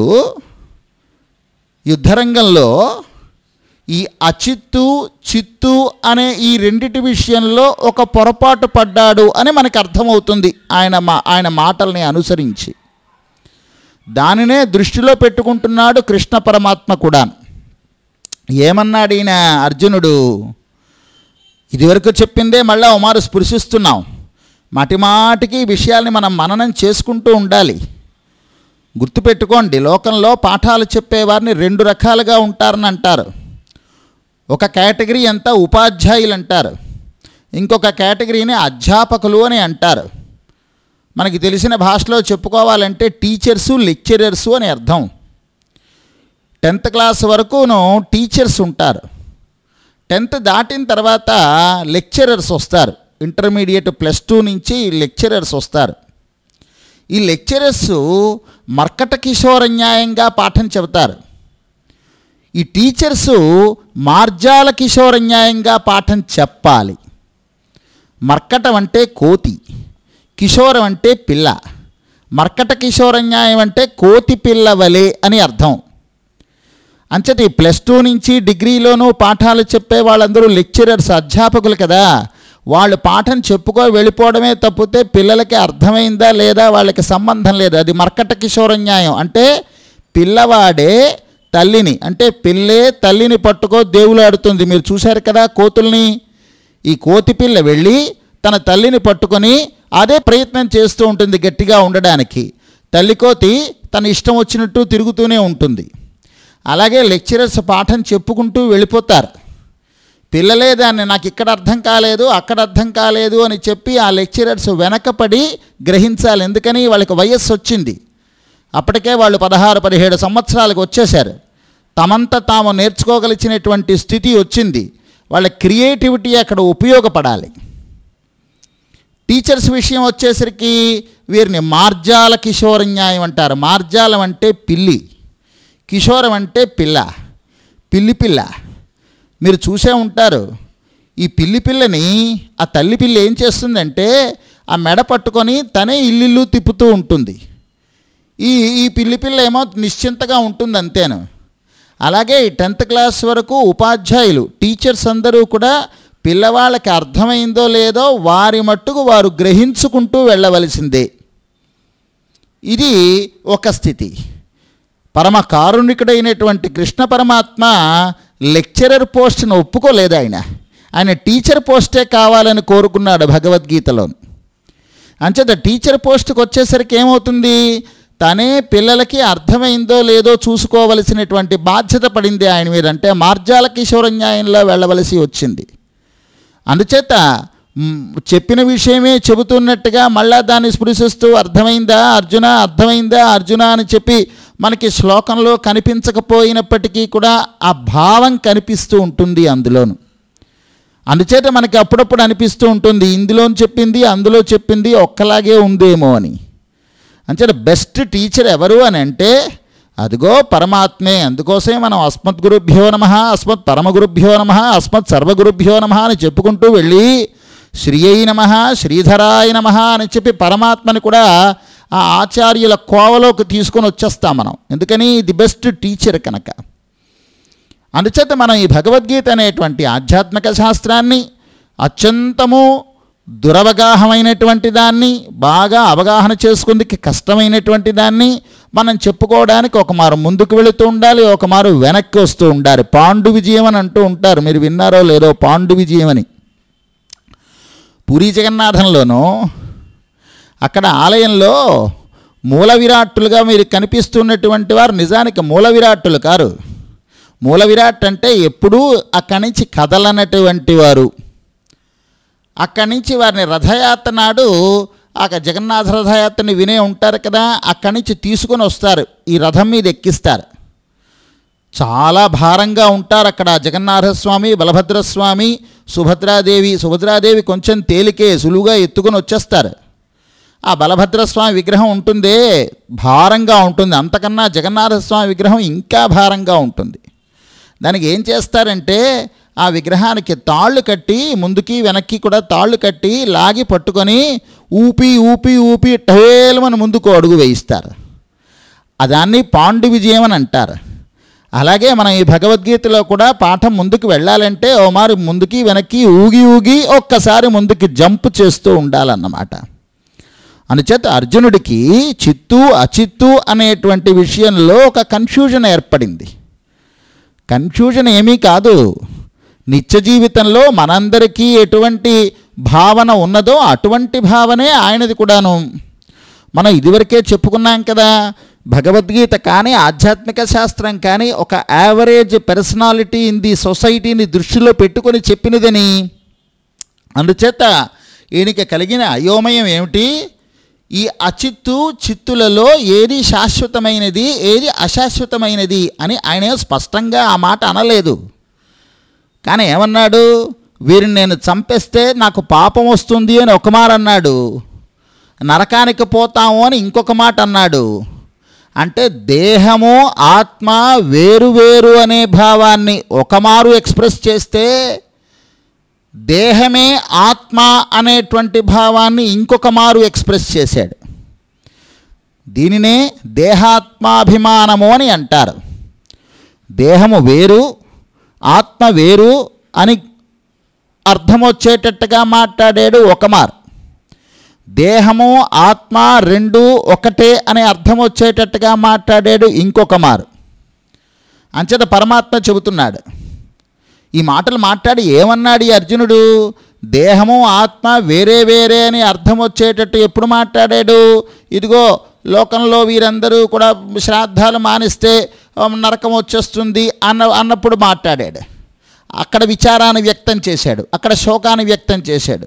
యుద్ధరంగంలో ఈ అచిత్తు చిత్తు అనే ఈ 2 విషయంలో ఒక పొరపాటు పడ్డాడు అని మనకు అర్థమవుతుంది ఆయన మాటల్ని అనుసరించి. దానినే దృష్టిలో పెట్టుకుంటున్నాడు కృష్ణ పరమాత్మ కూడా. ఏమన్నాడు ఈయన అర్జునుడు? ఇదివరకు చెప్పిందే మళ్ళా ఉమారు స్పృశిస్తున్నాం. మాటిమాటికి ఈ విషయాల్ని మనం మననం చేసుకుంటూ ఉండాలి. గుర్తుపెట్టుకోండి, లోకంలో పాఠాలు చెప్పేవారిని 2 రకాలుగా ఉంటారని అంటారు. ఒక కేటగిరీ అంతా ఉపాధ్యాయులు అంటారు, ఇంకొక కేటగిరీని అధ్యాపకులు అని అంటారు. మనకి తెలిసిన భాషలో చెప్పుకోవాలంటే టీచర్సు, లెక్చరర్సు అని అర్థం. 10th క్లాస్ వరకును టీచర్స్ ఉంటారు. 10th దాటిన తర్వాత లెక్చరర్స్ వస్తారు. ఇంటర్మీడియట్ +2 నుంచి లెక్చరర్స్ వస్తారు. ఈ లెక్చరర్స్ మర్కట కిషోర న్యాయంగా పాఠం చెబుతారు. ఈ టీచర్సు మార్జాల కిషోర న్యాయంగా పాఠం చెప్పాలి. మర్కటం అంటే కోతి, కిషోరం అంటే పిల్ల. మర్కట కిషోర న్యాయం అంటే కోతి పిల్ల వలె అని అర్థం. అంచటి +2 నుంచి డిగ్రీలోనూ పాఠాలు చెప్పే వాళ్ళందరూ లెక్చరర్స్, అధ్యాపకులు కదా. వాళ్ళు పాఠం చెప్పుకో వెళ్ళిపోవడమే తప్పితే పిల్లలకి అర్థమైందా లేదా వాళ్ళకి సంబంధం లేదు. అది మర్కట కిషోర న్యాయం. అంటే పిల్లవాడే తల్లిని, అంటే పిల్లే తల్లిని పట్టుకో దేవులాడుతుంది. మీరు చూశారు కదా కోతుల్ని. ఈ కోతి పిల్ల వెళ్ళి తన తల్లిని పట్టుకొని అదే ప్రయత్నం చేస్తూ ఉంటుంది గట్టిగా ఉండడానికి. తల్లి కోతి తన ఇష్టం వచ్చినట్టు తిరుగుతూనే ఉంటుంది. అలాగే లెక్చరర్స్ పాఠం చెప్పుకుంటూ వెళ్ళిపోతారు. పిల్లలే దాన్ని నాకు ఇక్కడ అర్థం కాలేదు, అక్కడ అర్థం కాలేదు అని చెప్పి ఆ లెక్చరర్స్ వెనకపడి గ్రహించాలి. ఎందుకని? వాళ్ళకి వయస్సు వచ్చింది. అప్పటికే వాళ్ళు 16-17 సంవత్సరాలకు వచ్చేశారు. తమంతా తాము నేర్చుకోగలిగినటువంటి స్థితి వచ్చింది. వాళ్ళ క్రియేటివిటీ అక్కడ ఉపయోగపడాలి. టీచర్స్ విషయం వచ్చేసరికి వీరిని మార్జాల కిషోర న్యాయం అంటారు. మార్జాలం అంటే పిల్లి, కిషోరం అంటే పిల్ల, పిల్లి పిల్ల. మీరు చూసే ఉంటారు. ఈ పిల్లి పిల్లని ఆ తల్లి పిల్ల ఏం చేస్తుందంటే ఆ మెడ పట్టుకొని తనే ఇల్లు తిప్పుతూ ఉంటుంది. ఈ పిల్లి పిల్ల ఏమో నిశ్చింతగా ఉంటుంది అంతేను. అలాగే 10th క్లాస్ వరకు ఉపాధ్యాయులు, టీచర్స్ అందరూ కూడా పిల్లవాళ్ళకి అర్థమైందో లేదో వారి మట్టుకు వారు గ్రహించుకుంటూ వెళ్ళవలసిందే. ఇది ఒక స్థితి. పరమ కారుణికుడైనటువంటి కృష్ణ పరమాత్మ లెక్చరర్ పోస్ట్ను ఒప్పుకోలేదు. ఆయన టీచర్ పోస్టే కావాలని కోరుకున్నాడు భగవద్గీతలో. అంచేత టీచర్ పోస్ట్కి వచ్చేసరికి ఏమవుతుంది? తనే పిల్లలకి అర్థమైందో లేదో చూసుకోవలసినటువంటి బాధ్యత పడింది ఆయన మీద. అంటే మార్జాల కిషోర న్యాయంలో వెళ్ళవలసి వచ్చింది. అందుచేత చెప్పిన విషయమే చెబుతున్నట్టుగా మళ్ళా దాన్ని స్పృశిస్తూ అర్థమైందా అర్జున, అర్థమైందా అర్జున అని చెప్పి మనకి శ్లోకంలో కనిపించకపోయినప్పటికీ కూడా ఆ భావం కనిపిస్తూ ఉంటుంది అందులోను. అందుచేత మనకి అప్పుడప్పుడు అనిపిస్తూ ఉంటుంది ఇందులో చెప్పింది అందులో చెప్పింది ఒక్కలాగే ఉందేమో అని. అంచేత బెస్ట్ టీచర్ ఎవరు అని అంటే అదిగో పరమాత్మే. అందుకోసమే మనం అస్మత్ గురుభ్యో నమః, అస్మత్ పరమగురుభ్యో నమః, అస్మత్ సర్వగురుభ్యో నమః అని చెప్పుకుంటూ వెళ్ళి శ్రీయై నమః, శ్రీధరాయ నమః అని చెప్పి పరమాత్మని కూడా ఆ ఆచార్యుల కోవలోకి తీసుకొని వచ్చేస్తాం మనం. ఎందుకని ది బెస్ట్ టీచర్ కనుక. అందుచేత మనం ఈ భగవద్గీత అనేటువంటి ఆధ్యాత్మిక శాస్త్రాన్ని అత్యంతము దురవగాహమైనటువంటి దాన్ని, బాగా అవగాహన చేసుకుందుకు కష్టమైనటువంటి దాన్ని మనం చెప్పుకోవడానికి ఒక మారు ముందుకు వెళుతూ ఉండాలి, ఒక మారు వెనక్కి వస్తూ ఉండాలి. పాండు విజయం అని అంటూ ఉంటారు, మీరు విన్నారో లేదో పాండు విజయం అని. పూరీ జగన్నాథంలోనూ అక్కడ ఆలయంలో మూల విరాట్టులుగా మీరు కనిపిస్తున్నటువంటి వారు నిజానికి మూల విరాట్టులు కారు. మూల విరాట్ అంటే ఎప్పుడూ అక్కడి నుంచి కదలనటువంటి వారు. అక్కడి నుంచి వారిని రథయాత్ర నాడు ఆ జగన్నాథ రథయాత్రని వినే ఉంటారు కదా, అక్కడి నుంచి తీసుకొని వస్తారు, ఈ రథం మీద ఎక్కిస్తారు. చాలా భారంగా ఉంటారు అక్కడ జగన్నాథస్వామి, బలభద్రస్వామి, సుభద్రాదేవి కొంచెం తేలికే, సులువుగా ఎత్తుకొని వచ్చేస్తారు. ఆ బలభద్రస్వామి విగ్రహం ఉంటుందే భారంగా ఉంటుంది, అంతకన్నా జగన్నాథస్వామి విగ్రహం ఇంకా భారంగా ఉంటుంది. దానికి ఏం చేస్తారంటే ఆ విగ్రహానికి తాళ్ళు కట్టి, ముందుకి వెనక్కి కూడా తాళ్ళు కట్టి లాగి పట్టుకొని ఊపి ఊపి ఊపి టేలమని ముందుకు అడుగు వేయిస్తారు. దాన్ని పాండు విజయం అని అంటారు. అలాగే మనం ఈ భగవద్గీతలో కూడా పాఠం ముందుకు వెళ్ళాలంటే ఓ మారు ముందుకి వెనక్కి ఊగి ఊగి ఒక్కసారి ముందుకి జంప్ చేస్తూ ఉండాలన్నమాట. అందుచేత అర్జునుడికి చిత్తు అచిత్తు అనేటువంటి విషయంలో ఒక కన్ఫ్యూజన్ ఏర్పడింది. కన్ఫ్యూజన్ ఏమీ కాదు, నిత్య జీవితంలో మనందరికీ ఎటువంటి భావన ఉన్నదో అటువంటి భావనే ఆయనది కూడాను. మనం ఇదివరకే చెప్పుకున్నాం కదా, భగవద్గీత కానీ ఆధ్యాత్మిక శాస్త్రం కానీ ఒక యావరేజ్ పర్సనాలిటీ ఇన్ ది సొసైటీని దృష్టిలో పెట్టుకొని చెప్పినదని. అందుచేత ఈయనకి కలిగిన అయోమయం ఏమిటి, ఈ అచిత్తు చిత్తులలో ఏది శాశ్వతమైనది ఏది అశాశ్వతమైనది అని ఆయన స్పష్టంగా ఆ మాట అనలేదు. కానీ ఏమన్నాడు, వీరిని నేను చంపేస్తే నాకు పాపం వస్తుంది అని ఒక మాట అన్నాడు, నరకానికి పోతాము అని ఇంకొక మాట అన్నాడు. అంటే దేహము ఆత్మ వేరు వేరు అనే భావాన్ని ఒక మారు ఎక్స్ప్రెస్ చేస్తే, దేహమే ఆత్మ అనేటువంటి భావాన్ని ఇంకొక మారు ఎక్స్ప్రెస్ చేశాడు. దీనినే దేహాత్మాభిమానము అని అంటారు. దేహము వేరు ఆత్మ వేరు అని అర్థం వచ్చేటట్టుగా మాట్లాడాడు ఒక మారు. దేహము ఆత్మ రెండు ఒకటే అనే అర్థం వచ్చేటట్టుగా మాట్లాడాడు ఇంకొక మారు. అంచేత పరమాత్మ చెబుతున్నాడు, ఈ మాటలు మాట్లాడి ఏమన్నాడు ఈ అర్జునుడు, దేహము ఆత్మ వేరే వేరే అని అర్థం వచ్చేటట్టు ఎప్పుడు మాట్లాడాడు, ఇదిగో లోకంలో వీరందరూ కూడా శ్రాద్ధాలు మానిస్తే నరకం వచ్చేస్తుంది అన్నప్పుడు మాట్లాడాడు. అక్కడ విచారాన్ని వ్యక్తం చేశాడు, అక్కడ శోకాన్ని వ్యక్తం చేశాడు.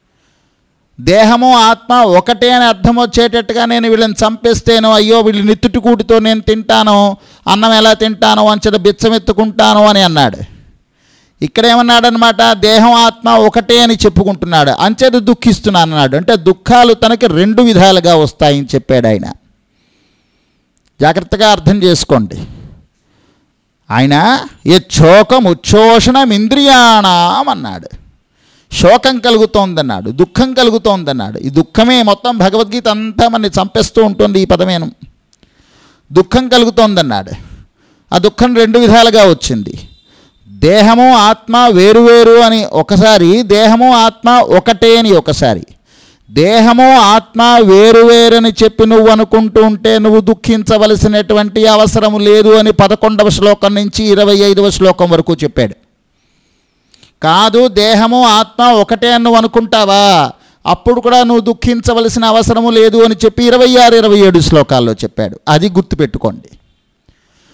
దేహము ఆత్మ ఒకటే అని అర్థం వచ్చేటట్టుగా నేను వీళ్ళని చంపేస్తేనో, అయ్యో వీళ్ళు నిత్తుటికూటితో నేను తింటాను, అన్నం ఎలా తింటాను అంచెత బిచ్చమెత్తుకుంటాను అని అన్నాడు. ఇక్కడేమన్నాడనమాట, దేహం ఆత్మ ఒకటే అని చెప్పుకుంటున్నాడు, అంచేత దుఃఖిస్తున్నాను అన్నాడు. అంటే దుఃఖాలు తనకి రెండు విధాలుగా వస్తాయని చెప్పాడు ఆయన. జాగ్రత్తగా అర్థం చేసుకోండి. ఆయన యచ్చోకం ఉచ్ఛోషణం ఇంద్రియాణం అన్నాడు. శోకం కలుగుతోందన్నాడు, దుఃఖం కలుగుతోందన్నాడు. ఈ దుఃఖమే మొత్తం భగవద్గీత అంతా మనని చంపేస్తూ ఉంటుంది. ఈ పదమేను దుఃఖం కలుగుతోందన్నాడు. ఆ దుఃఖం రెండు విధాలుగా వచ్చింది. దేహము ఆత్మ వేరువేరు అని ఒకసారి, దేహము ఆత్మ ఒకటే అని ఒకసారి. దేహము ఆత్మ వేరువేరని చెప్పి నువ్వు అనుకుంటూ ఉంటే నువ్వు దుఃఖించవలసినటువంటి అవసరం లేదు అని 11వ శ్లోకం నుంచి 25వ శ్లోకం వరకు చెప్పాడు. కాదు, దేహము ఆత్మ ఒకటే అని నువ్వు అనుకుంటావా, అప్పుడు కూడా నువ్వు దుఃఖించవలసిన అవసరము లేదు అని చెప్పి 26, 27 శ్లోకాల్లో చెప్పాడు. అది గుర్తుపెట్టుకోండి.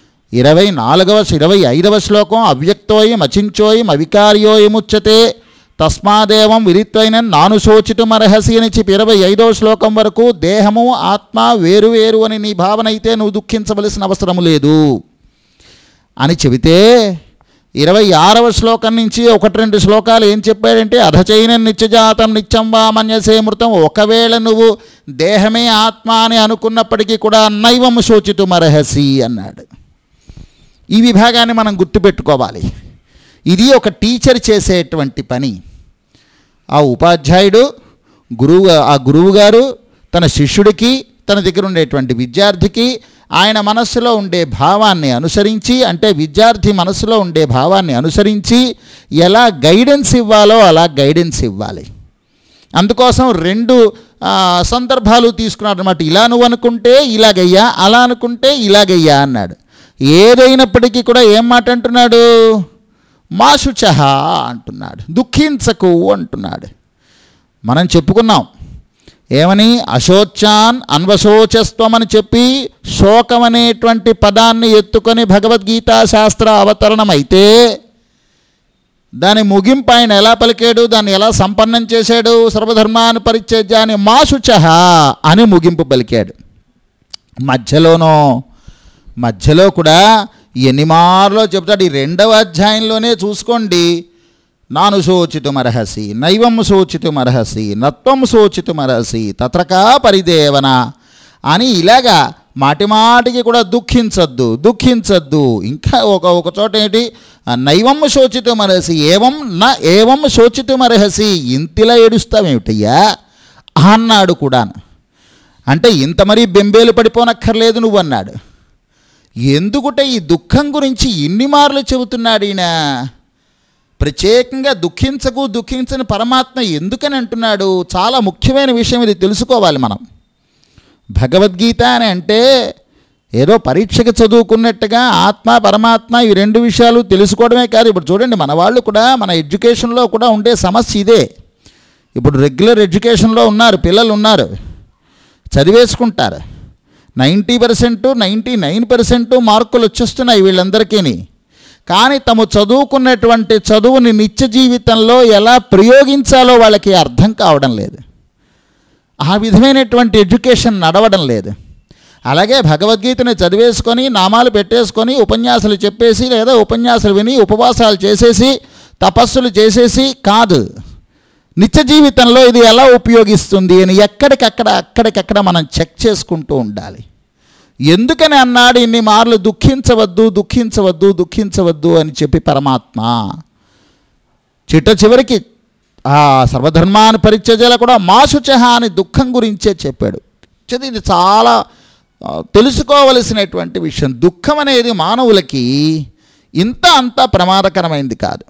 25వ 25వ శ్లోకం అవ్యక్తోయం అచించోయం అవికార్యోయముచ్యతే తస్మాదేవం విదిత్వైన నాను శోచితుమర్హసి అని చెప్పి 25వ శ్లోకం వరకు దేహము ఆత్మ వేరు అని నీ భావన అయితే నువ్వు దుఃఖించవలసిన అవసరం లేదు అని చెబితే 26వ శ్లోకం నుంచి 1-2 శ్లోకాలు ఏం చెప్పాడంటే అధచైన నిత్యజాతం నిత్యం వా మన్యసే మృతం, ఒకవేళ నువ్వు దేహమే ఆత్మ అని అనుకున్నప్పటికీ కూడా నైవం శోచితుమర్హసి అన్నాడు. ఈ విభాగాన్ని మనం గుర్తుపెట్టుకోవాలి. ఇది ఒక టీచర్ చేసేటువంటి పని. ఆ ఉపాధ్యాయుడు గురువు గారు తన శిష్యుడికి, తన దగ్గర ఉండేటువంటి విద్యార్థికి ఆయన మనస్సులో ఉండే భావాన్ని అనుసరించి, అంటే విద్యార్థి మనస్సులో ఉండే భావాన్ని అనుసరించి ఎలా గైడెన్స్ ఇవ్వాలో అలా గైడెన్స్ ఇవ్వాలి. అందుకోసం 2 సందర్భాలు తీసుకున్నాడు అన్నమాట. ఇలా నువ్వు అనుకుంటే ఇలాగయ్యా, అలా అనుకుంటే ఇలాగయ్యా అన్నాడు. ఏదైనప్పటికీ కూడా ఏం మాట అంటున్నాడు? మా శుచః అంటున్నాడు, దుఃఖించకు అంటున్నాడు. మనం చెప్పుకున్నాం ఏమని, అశోచాన్ అన్వశోచస్వం అని చెప్పి శోకం అనేటువంటి పదాన్ని ఎత్తుకొని భగవద్గీతా శాస్త్ర అవతరణం అయితే దాని ముగింపు ఆయన ఎలా పలికాడు, దాన్ని ఎలా సంపన్నం చేశాడు? సర్వధర్మాన్ని పరిత్యజ్యాన్ని మా శుచః అని ముగింపు పలికాడు. మధ్యలో కూడా ఎన్ని మార్లో చెప్తాడు. ఈ 2వ అధ్యాయంలోనే చూసుకోండి, నాను శోచితుమర్హసి నైవం శోచితుమర్హసి నత్వం శోచితుమర్హసి తత్రకా పరిదేవన అని ఇలాగా మాటిమాటికి కూడా దుఃఖించద్దు. ఇంకా ఒక చోట ఏంటి, నైవం శోచితుమర్హసి ఏవం శోచితుమర్హసి, ఇంతిలా ఏడుస్తావేమిటయ్యా అన్నాడు కూడా. అంటే ఇంత మరీ బెంబేలు పడిపోనక్కర్లేదు నువ్వు అన్నాడు. ఎందుకంటే ఈ దుఃఖం గురించి ఇన్ని మార్లు చెబుతున్నాడు ఈయన. ప్రత్యేకంగా దుఃఖించని పరమాత్మ ఎందుకని అంటున్నాడు? చాలా ముఖ్యమైన విషయం ఇది, తెలుసుకోవాలి మనం. భగవద్గీత అని అంటే ఏదో పరీక్షకి చదువుకున్నట్టుగా ఆత్మ పరమాత్మ ఈ 2 విషయాలు తెలుసుకోవడమే కాదు. ఇప్పుడు చూడండి, మన వాళ్ళు కూడా మన ఎడ్యుకేషన్లో కూడా ఉండే సమస్య ఇదే. ఇప్పుడు రెగ్యులర్ ఎడ్యుకేషన్లో ఉన్నారు, పిల్లలు ఉన్నారు, చదివేసుకుంటారు, 90%, 99% మార్కులు వచ్చేస్తున్నాయి వీళ్ళందరికీ. కానీ తాము చదువుకున్నటువంటి చదువుని నిత్య జీవితంలో ఎలా ప్రయోగించాలో వాళ్ళకి అర్థం కావడం లేదు. ఆ విధమైనటువంటి ఎడ్యుకేషన్ నడవడం లేదు. అలాగే భగవద్గీతని చదివేసుకొని నామాలు పెట్టేసుకొని ఉపన్యాసాలు చెప్పేసి లేదా ఉపన్యాసాలు విని ఉపవాసాలు చేసేసి తపస్సులు చేసేసి కాదు, నిత్య జీవితంలో ఇది ఎలా ఉపయోగిస్తుంది అని అక్కడికక్కడ మనం చెక్ చేసుకుంటూ ఉండాలి. ఎందుకని అన్నాడు ఇన్ని మార్లు దుఃఖించవద్దు అని చెప్పి పరమాత్మ. చివరికి ఆ సర్వధర్మాన్ని పరిత్యజ్య కూడా మా శుచః అని దుఃఖం గురించే చెప్పాడు. ఇది చాలా తెలుసుకోవలసినటువంటి విషయం. దుఃఖం అనేది మానవులకి అంత ప్రమాదకరమైంది కాదు.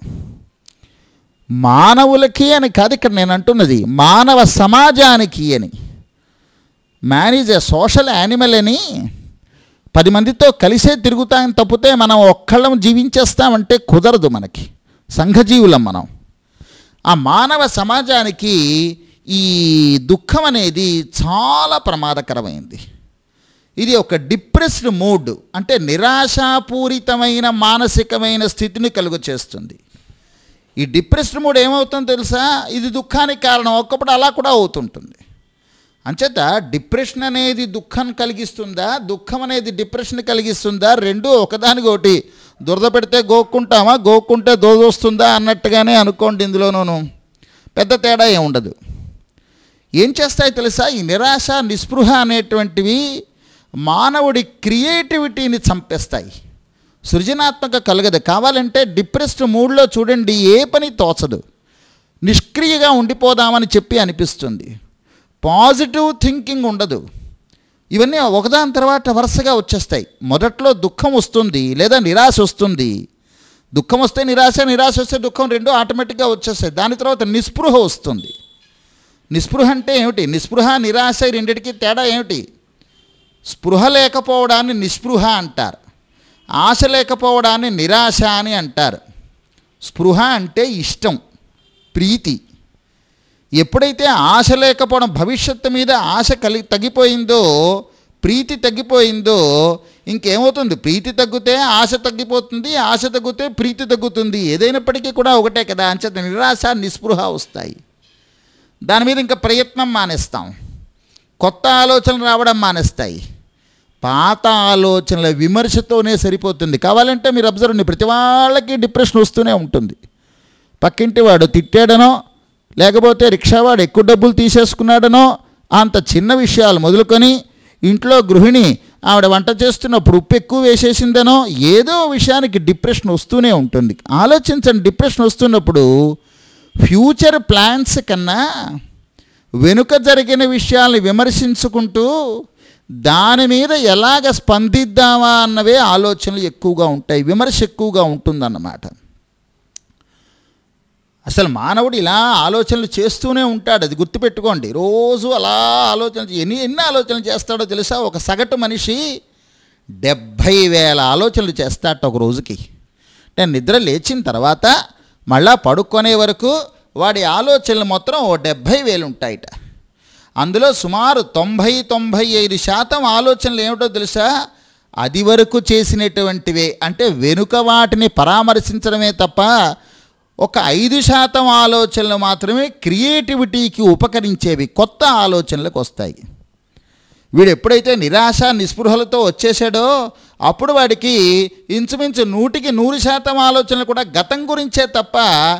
మానవులకి అని కాదు ఇక్కడ నేను అంటున్నది, మానవ సమాజానికి అని. Man is a social animal అని 10 మందితో కలిసే తిరుగుతాం తప్పితే మనం ఒక్కళ్ళం జీవించేస్తామంటే కుదరదు. మనకి సంఘజీవులం మనం. ఆ మానవ సమాజానికి ఈ దుఃఖం అనేది చాలా ప్రమాదకరమైంది. ఇది ఒక డిప్రెస్డ్ మూడ్, అంటే నిరాశాపూరితమైన మానసికమైన స్థితిని కలుగ చేస్తుంది. ఈ డిప్రెస్డ్ మూడ్ ఏమవుతుందో తెలుసా? ఇది దుఃఖానికి కారణం. ఒక్కప్పుడు అలా కూడా అవుతుంటుంది. అంచేత డిప్రెషన్ అనేది దుఃఖం కలిగిస్తుందా, దుఃఖం అనేది డిప్రెషన్ కలిగిస్తుందా? 2 ఒకదానికొకటి. దురద పెడితే గోక్కుంటామా, గోక్కుంటే దోదొస్తుందా అన్నట్టుగానే అనుకోండి. ఇందులోనూ పెద్ద తేడా ఏమి ఉండదు. ఏం చేస్తాయి తెలుసా? ఈ నిరాశ నిస్పృహ అనేటువంటివి మానవుడి క్రియేటివిటీని చంపేస్తాయి, సృజనాత్మక కలగదు. కావాలంటే డిప్రెస్డ్ మూడ్లో చూడండి, ఏ పని తోచదు, నిష్క్రియగా ఉండిపోదామని చెప్పి అనిపిస్తుంది, పాజిటివ్ థింకింగ్ ఉండదు. ఇవన్నీ ఒకదాని తర్వాత వరుసగా వచ్చేస్తాయి. మొదట్లో దుఃఖం వస్తుంది లేదా నిరాశ వస్తుంది. దుఃఖం వస్తే నిరాశ, నిరాశ వస్తే దుఃఖం, 2 ఆటోమేటిక్గా వచ్చేస్తాయి. దాని తర్వాత నిస్పృహ వస్తుంది. నిస్పృహ అంటే ఏమిటి? నిస్పృహ నిరాశ రెండిటికి తేడా ఏమిటి? స్పృహ లేకపోవడాన్ని నిస్పృహ అంటారు, ఆశ లేకపోవడాన్ని నిరాశ అని అంటారు. స్పృహ అంటే ఇష్టం, ప్రీతి. ఎప్పుడైతే ఆశ లేకపోవడం, భవిష్యత్తు మీద ఆశ తగ్గిపోయిందో, ప్రీతి తగ్గిపోయిందో, ఇంకేమవుతుంది? ప్రీతి తగ్గితే ఆశ తగ్గిపోతుంది, ఆశ తగ్గితే ప్రీతి తగ్గుతుంది. ఏదైనప్పటికీ కూడా ఒకటే కదా. అంచేత నిరాశ నిస్పృహ వస్తాయి. దాని మీద ఇంకా ప్రయత్నం మానేస్తాం, కొత్త ఆలోచనలు రావడం మానేస్తాయి. పాత ఆలోచనల విమర్శతోనే సరిపోతుంది. కావాలంటే మీరు అబ్జర్వ్ చేయండి, ప్రతి వాళ్ళకి డిప్రెషన్ వస్తూనే ఉంటుంది. పక్కింటి వాడు తిట్టాడనో, లేకపోతే రిక్షావాడు ఎక్కువ డబ్బులు తీసేసుకున్నాడనో, అంత చిన్న విషయాలు మొదలుకొని ఇంట్లో గృహిణి ఆవిడ వంట చేస్తున్నప్పుడు ఉప్పు ఎక్కువ వేసేసిందనో, ఏదో విషయానికి డిప్రెషన్ వస్తూనే ఉంటుంది. ఆలోచించండి, డిప్రెషన్ వస్తున్నప్పుడు ఫ్యూచర్ ప్లాన్స్ కన్నా వెనుక జరిగిన విషయాల్ని విమర్శించుకుంటూ దాని మీద ఎలాగ స్పందిద్దామా అన్నవే ఆలోచనలు ఎక్కువగా ఉంటాయి, విమర్శ ఎక్కువగా ఉంటుందన్నమాట. అసలు మానవుడు ఇలా ఆలోచనలు చేస్తూనే ఉంటాడు, అది గుర్తుపెట్టుకోండి. రోజు అలా ఆలోచన ఎన్ని ఆలోచనలు చేస్తాడో తెలుసా? ఒక సగటు మనిషి 70,000 ఆలోచనలు చేస్తాడట ఒక రోజుకి. అంటే నిద్ర లేచిన తర్వాత మళ్ళా పడుకునే వరకు వాడి ఆలోచనలు మొత్తం 70,000 ఉంటాయట. అందులో సుమారు 90-95% ఆలోచనలు ఏమిటో తెలుసా? అది వరకు చేసినటువంటివే, అంటే వెనుక వాటిని పరామర్శించడమే తప్ప ఒక 5% ఆలోచనలు మాత్రమే క్రియేటివిటీకి ఉపకరించేవి, కొత్త ఆలోచనలకు వస్తాయి. వీడు ఎప్పుడైతే నిరాశ నిస్పృహలతో వచ్చేసాడో అప్పుడు వాడికి ఇంచుమించు 100% ఆలోచనలు కూడా గతం గురించే తప్ప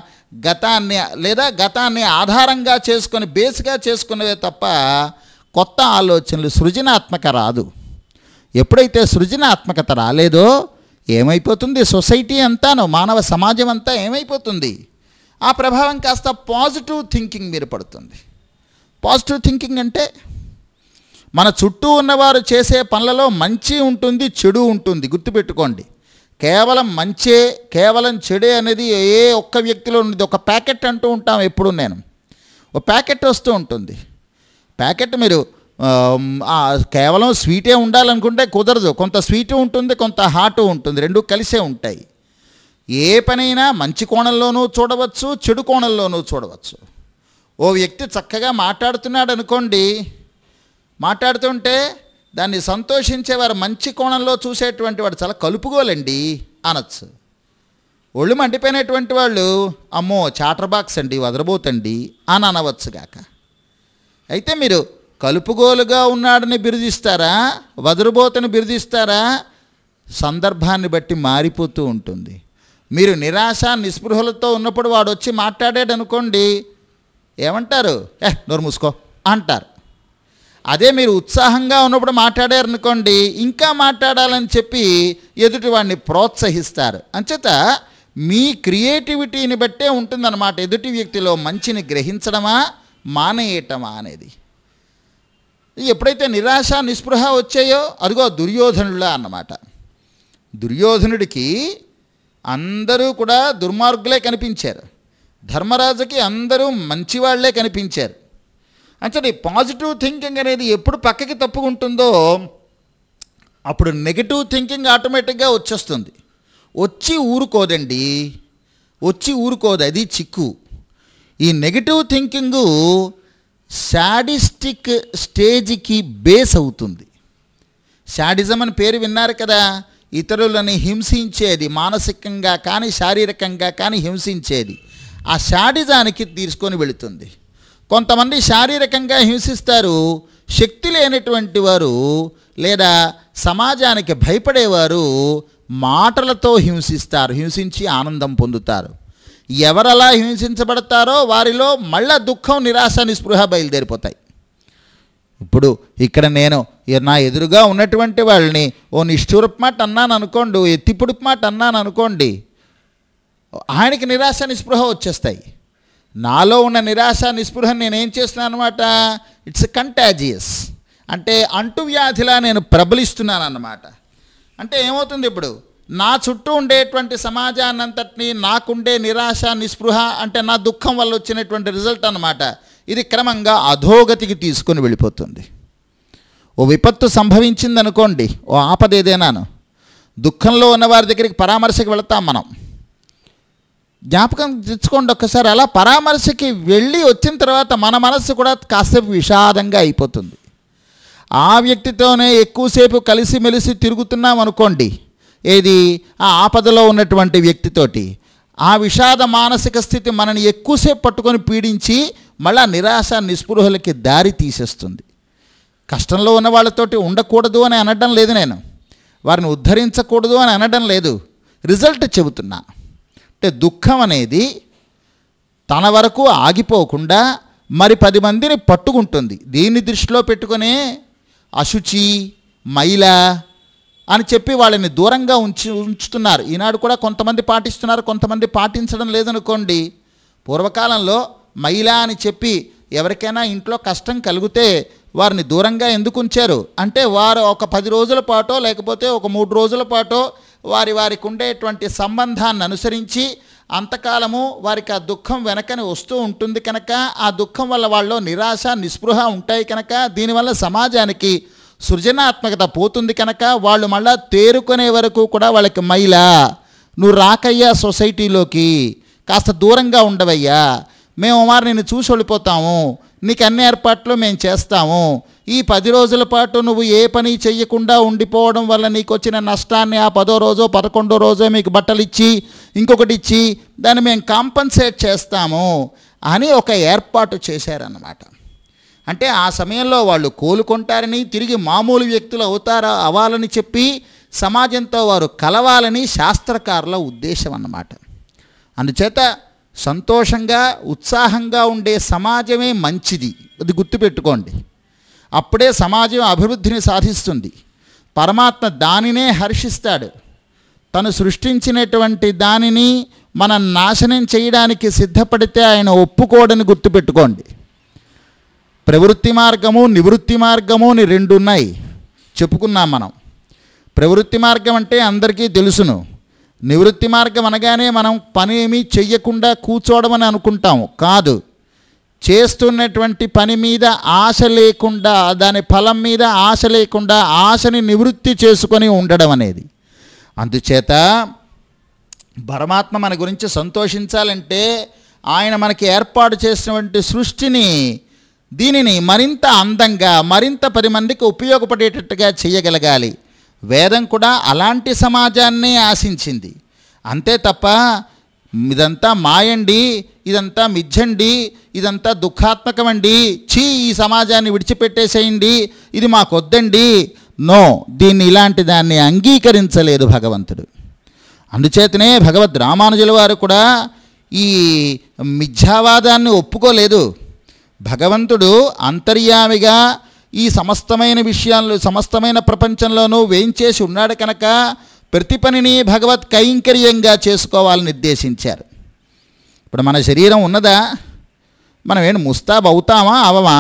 గతాన్ని ఆధారంగా చేసుకొని బేస్గా చేసుకునేవే తప్ప కొత్త ఆలోచనలు సృజనాత్మక రాదు. ఎప్పుడైతే సృజనాత్మకత రాలేదో ఏమైపోతుంది? సొసైటీ అంతాను, మానవ సమాజం అంతా ఏమైపోతుంది? ఆ ప్రభావం కాస్త పాజిటివ్ థింకింగ్ మీద పడుతుంది. పాజిటివ్ థింకింగ్ అంటే మన చుట్టూ ఉన్నవారు చేసే పనులలో మంచి ఉంటుంది, చెడు ఉంటుంది. గుర్తుపెట్టుకోండి, కేవలం మంచే కేవలం చెడే అనేది ఏ ఒక్క వ్యక్తిలో ఉంది. ఒక ప్యాకెట్ అంటూ ఉంటాం ఎప్పుడు. నేను ఒక ప్యాకెట్ వస్తూ ఉంటుంది. ప్యాకెట్ మీరు కేవలం స్వీటే ఉండాలనుకుంటే కుదరదు. కొంత స్వీటు ఉంటుంది, కొంత హాటు ఉంటుంది, రెండు కలిసే ఉంటాయి. ఏ పనైనా మంచి కోణంలోనూ చూడవచ్చు, చెడు కోణంలోనూ చూడవచ్చు. ఓ వ్యక్తి చక్కగా మాట్లాడుతున్నాడు అనుకోండి, మాట్లాడుతుంటే దాన్ని సంతోషించేవారు మంచి కోణంలో చూసేటువంటి వాడు చాలా కలుపుగోలండి అనొచ్చు. ఒళ్ళు మండిపోయినటువంటి వాళ్ళు అమ్మో చాటర్ బాక్స్ అండి, వదరబోతండి అని అనవచ్చుగాక. అయితే మీరు కలుపుగోలుగా ఉన్నాడని బిరుదిస్తారా, వదరబోతని బిరుదిస్తారా? సందర్భాన్ని బట్టి మారిపోతూ ఉంటుంది. మీరు నిరాశ నిస్పృహలతో ఉన్నప్పుడు వాడు వచ్చి మాట్లాడాడు అనుకోండి, ఏమంటారు? నోరు మూసుకో అంటారు. అదే మీరు ఉత్సాహంగా ఉన్నప్పుడు మాట్లాడారనుకోండి, ఇంకా మాట్లాడాలని చెప్పి ఎదుటివాడిని ప్రోత్సహిస్తారు. అంచేత మీ క్రియేటివిటీని బట్టే ఉంటుందన్నమాట ఎదుటి వ్యక్తిలో మంచిని గ్రహించడమా మానేయటమా అనేది. ఎప్పుడైతే నిరాశ నిస్పృహ వచ్చాయో అదిగో దుర్యోధనులా అన్నమాట. దుర్యోధనుడికి అందరూ కూడా దుర్మార్గులే కనిపించారు, ధర్మరాజుకి అందరూ మంచివాళ్లే కనిపించారు. అంటే పాజిటివ్ థింకింగ్ అనేది ఎప్పుడు పక్కకి తప్పుకుంటుందో అప్పుడు నెగిటివ్ థింకింగ్ ఆటోమేటిక్గా వచ్చేస్తుంది. వచ్చి ఊరుకోదండి, వచ్చి ఊరుకోదు, అది చిక్కు. ఈ నెగిటివ్ థింకింగు శాడిస్టిక్ స్టేజ్కి బేస్ అవుతుంది. శాడిజం అని పేరు విన్నారు కదా, ఇతరులని హింసించేది, మానసికంగా కానీ శారీరకంగా కానీ హింసించేది. ఆ శాడిజానికి తీసుకొని వెళుతుంది. కొంతమంది శారీరకంగా హింసిస్తారు, శక్తి లేనటువంటి వారు లేదా సమాజానికి భయపడేవారు మాటలతో హింసిస్తారు, హింసించి ఆనందం పొందుతారు. ఎవరలా హింసించబడతారో వారిలో మళ్ళా దుఃఖం, నిరాశ, నిస్పృహ బయలుదేరిపోతాయి. ఇప్పుడు ఇక్కడ నేను నా ఎదురుగా ఉన్నటువంటి వాళ్ళని ఓ నిష్ఠూరపు మాట అన్నాను అనుకోండి, ఎత్తిపుడుపు మాట అన్నాను అనుకోండి, ఆయనకి నిరాశ నిస్పృహ వచ్చేస్తాయి. నాలో ఉన్న నిరాశ నిస్పృహ నేనేం చేస్తున్నాను అనమాట, ఇట్స్ కంటాజియస్, అంటే అంటువ్యాధిలా నేను ప్రబలిస్తున్నాను అన్నమాట. అంటే ఏమవుతుంది, ఇప్పుడు నా చుట్టూ ఉండేటువంటి సమాజాన్నంతటినీ నాకుండే నిరాశ నిస్పృహ అంటే నా దుఃఖం వల్ల వచ్చినటువంటి రిజల్ట్ అన్నమాట. ఇది క్రమంగా అధోగతికి తీసుకొని వెళ్ళిపోతుంది. ఓ విపత్తు సంభవించిందనుకోండి, ఓ ఆపద ఏదైనాను, దుఃఖంలో ఉన్నవారి దగ్గరికి పరామర్శకు వెళతాం మనం. జ్ఞాపకం తెచ్చుకోండి ఒక్కసారి, అలా పరామర్శకి వెళ్ళి వచ్చిన తర్వాత మన మనస్సు కూడా కాసేపు విషాదంగా అయిపోతుంది. ఆ వ్యక్తితోనే ఎక్కువసేపు కలిసిమెలిసి తిరుగుతున్నాం అనుకోండి, ఏది ఆ ఆపదలో ఉన్నటువంటి వ్యక్తితోటి, ఆ విషాద మానసిక స్థితి మనని ఎక్కువసేపు పట్టుకొని పీడించి మళ్ళా నిరాశ నిస్పృహలకి దారి తీసేస్తుంది. కష్టంలో ఉన్న వాళ్ళతోటి ఉండకూడదు అని అనడం లేదు, నేను వారిని ఉద్ధరించకూడదు అని అనడం లేదు, రిజల్ట్ చెబుతున్నా. అంటే దుఃఖం అనేది తన వరకు ఆగిపోకుండా మరి 10 మందిని పట్టుకుంటుంది. దీన్ని దృష్టిలో పెట్టుకునే అశుచి, మైల అని చెప్పి వాళ్ళని దూరంగా ఉంచుతున్నారు. ఈనాడు కూడా కొంతమంది పాటిస్తున్నారు, కొంతమంది పాటించడం లేదనుకోండి. పూర్వకాలంలో మైల అని చెప్పి ఎవరికైనా ఇంట్లో కష్టం కలిగితే వారిని దూరంగా ఎందుకు ఉంచారు అంటే, వారు ఒక 10 రోజుల పాటో లేకపోతే ఒక 3 రోజుల పాటో వారికి ఉండేటువంటి సంబంధాన్ని అనుసరించి అంతకాలము వారికి ఆ దుఃఖం వెనకని వస్తూ ఉంటుంది కనుక, ఆ దుఃఖం వల్ల వాళ్ళు నిరాశ నిస్పృహ ఉంటాయి కనుక, దీనివల్ల సమాజానికి సృజనాత్మకత పోతుంది కనుక, వాళ్ళు మళ్ళా తేరుకునే వరకు కూడా వాళ్ళకి మైల, నువ్వు రాకయ్యా సొసైటీలోకి, కాస్త దూరంగా ఉండవయ్యా, మేము మరి నిన్ను చూసి వెళ్ళిపోతాము, నీకు అన్ని ఏర్పాట్లు మేము చేస్తాము, ఈ 10 రోజుల పాటు నువ్వు ఏ పని చెయ్యకుండా ఉండిపోవడం వల్ల నీకు వచ్చిన నష్టాన్ని ఆ 10వ రోజో 11వ రోజో మీకు బట్టలు ఇచ్చి ఇంకొకటి ఇచ్చి దాన్ని మేము కాంపన్సేట్ చేస్తాము అని ఒక ఏర్పాటు చేశారన్నమాట. అంటే ఆ సమయంలో వాళ్ళు కోలుకుంటారని, తిరిగి మామూలు వ్యక్తులు అవ్వాలని చెప్పి సమాజంతో వారు కలవాలని శాస్త్రకారుల ఉద్దేశం అన్నమాట. అందుచేత సంతోషంగా ఉత్సాహంగా ఉండే సమాజమే మంచిది, అది గుర్తుపెట్టుకోండి. అప్పుడే సమాజం అభివృద్ధిని సాధిస్తుంది. పరమాత్మ దానినే హర్షిస్తాడు. తను సృష్టించినటువంటి దానిని మనం నాశనం చేయడానికి సిద్ధపడితే ఆయన ఒప్పుకోడని గుర్తుపెట్టుకోండి. ప్రవృత్తి మార్గము నివృత్తి మార్గము అని 2 ఉన్నాయి, చెప్పుకున్నాం మనం. ప్రవృత్తి మార్గం అంటే అందరికీ తెలుసును. నివృత్తి మార్గం అనగానే మనం పని ఏమీ చెయ్యకుండా కూర్చోవడమని అనుకుంటాము, కాదు. చేస్తున్నటువంటి పని మీద ఆశ లేకుండా, దాని ఫలం మీద ఆశ లేకుండా ఆశని నివృత్తి చేసుకొని ఉండడం అనేది. అందుచేత పరమాత్మ మన గురించి సంతోషించాలంటే ఆయన మనకి ఏర్పాటు చేసినటువంటి సృష్టిని, దీనిని మరింత అందంగా, మరింత 10 మందికి ఉపయోగపడేటట్టుగా చేయగలగాలి. వేదం కూడా అలాంటి సమాజాన్నే ఆశించింది. అంతే తప్ప ఇదంతా మాయండి, ఇదంతా మిథ్యండి, ఇదంతా దుఃఖాత్మకమండి, ఈ సమాజాన్ని విడిచిపెట్టేసేయండి, ఇది మాకొద్దండి, నో, దీన్ని ఇలాంటి దాన్ని అంగీకరించలేదు భగవంతుడు. అందుచేతనే భగవద్ రామానుజుల వారు కూడా ఈ మిథ్యావాదాన్ని ఒప్పుకోలేదు. భగవంతుడు అంతర్యామిగా ఈ సమస్తమైన విషయాల్లో, సమస్తమైన ప్రపంచంలోనూ వేయించేసి ఉన్నాడు కనుక ప్రతి పనిని భగవత్ కైంకర్యంగా చేసుకోవాలని నిర్దేశించారు. ఇప్పుడు మన శరీరం ఉన్నదా, మనం ఏంటి ముస్తాబ్ అవుతామా అవమా?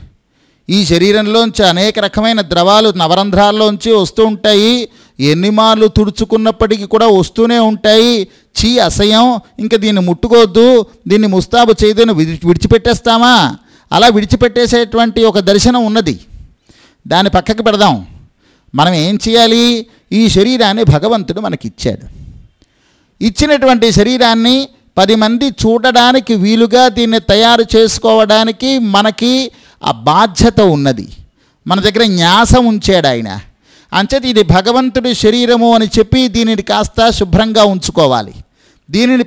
ఈ శరీరంలోంచి అనేక రకమైన ద్రవాలు నవరంధ్రాల్లోంచి వస్తూ ఉంటాయి. ఎన్ని మార్లు తుడుచుకున్నప్పటికీ కూడా వస్తూనే ఉంటాయి. అసహ్యం, ఇంకా దీన్ని ముట్టుకోవద్దు, దీన్ని ముస్తాబు చేయదని విడిచిపెట్టేస్తామా? అలా విడిచిపెట్టేసేటువంటి ఒక దర్శనం ఉన్నది, దాన్ని పక్కకి పెడదాం. మనం ఏం చేయాలి? ఈ శరీరాన్ని భగవంతుడు మనకిచ్చాడు. ఇచ్చినటువంటి శరీరాన్ని 10 మంది చూడడానికి వీలుగా దీన్ని తయారు చేసుకోవడానికి మనకి ఆ బాధ్యత ఉన్నది. మన దగ్గర న్యాసం ఉంచాడు ఆయన. అంచేత ఇది భగవంతుడి శరీరము అని చెప్పి దీనిని కాస్త శుభ్రంగా ఉంచుకోవాలి. దీనిని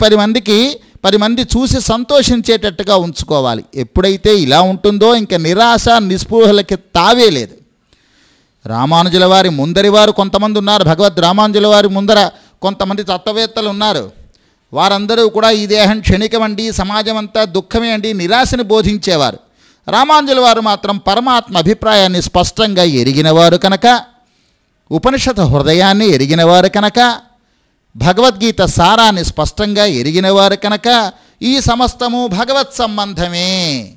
10 మంది చూసి సంతోషించేటట్టుగా ఉంచుకోవాలి. ఎప్పుడైతే ఇలా ఉంటుందో ఇంకా నిరాశ నిస్పృహలకి తావే లేదు. రామానుజుల వారి ముందరి వారు కొంతమంది ఉన్నారు. భగవద్ రామానుజుల వారి ముందర కొంతమంది తత్వవేత్తలు ఉన్నారు. వారందరూ కూడా ఈ దేహం క్షణికమండి, సమాజం అంతా దుఃఖమే అండి, నిరాశని బోధించేవారు. రామానుజుల వారు మాత్రం పరమాత్మ అభిప్రాయాన్ని స్పష్టంగా ఎరిగినవారు కనుక, ఉపనిషత్ హృదయాన్ని ఎరిగినవారు కనుక, భగవద్గీత సారాన్ని స్పష్టంగా ఎరిగినవారు కనుక ఈ సమస్తము భగవత్ సంబంధమే.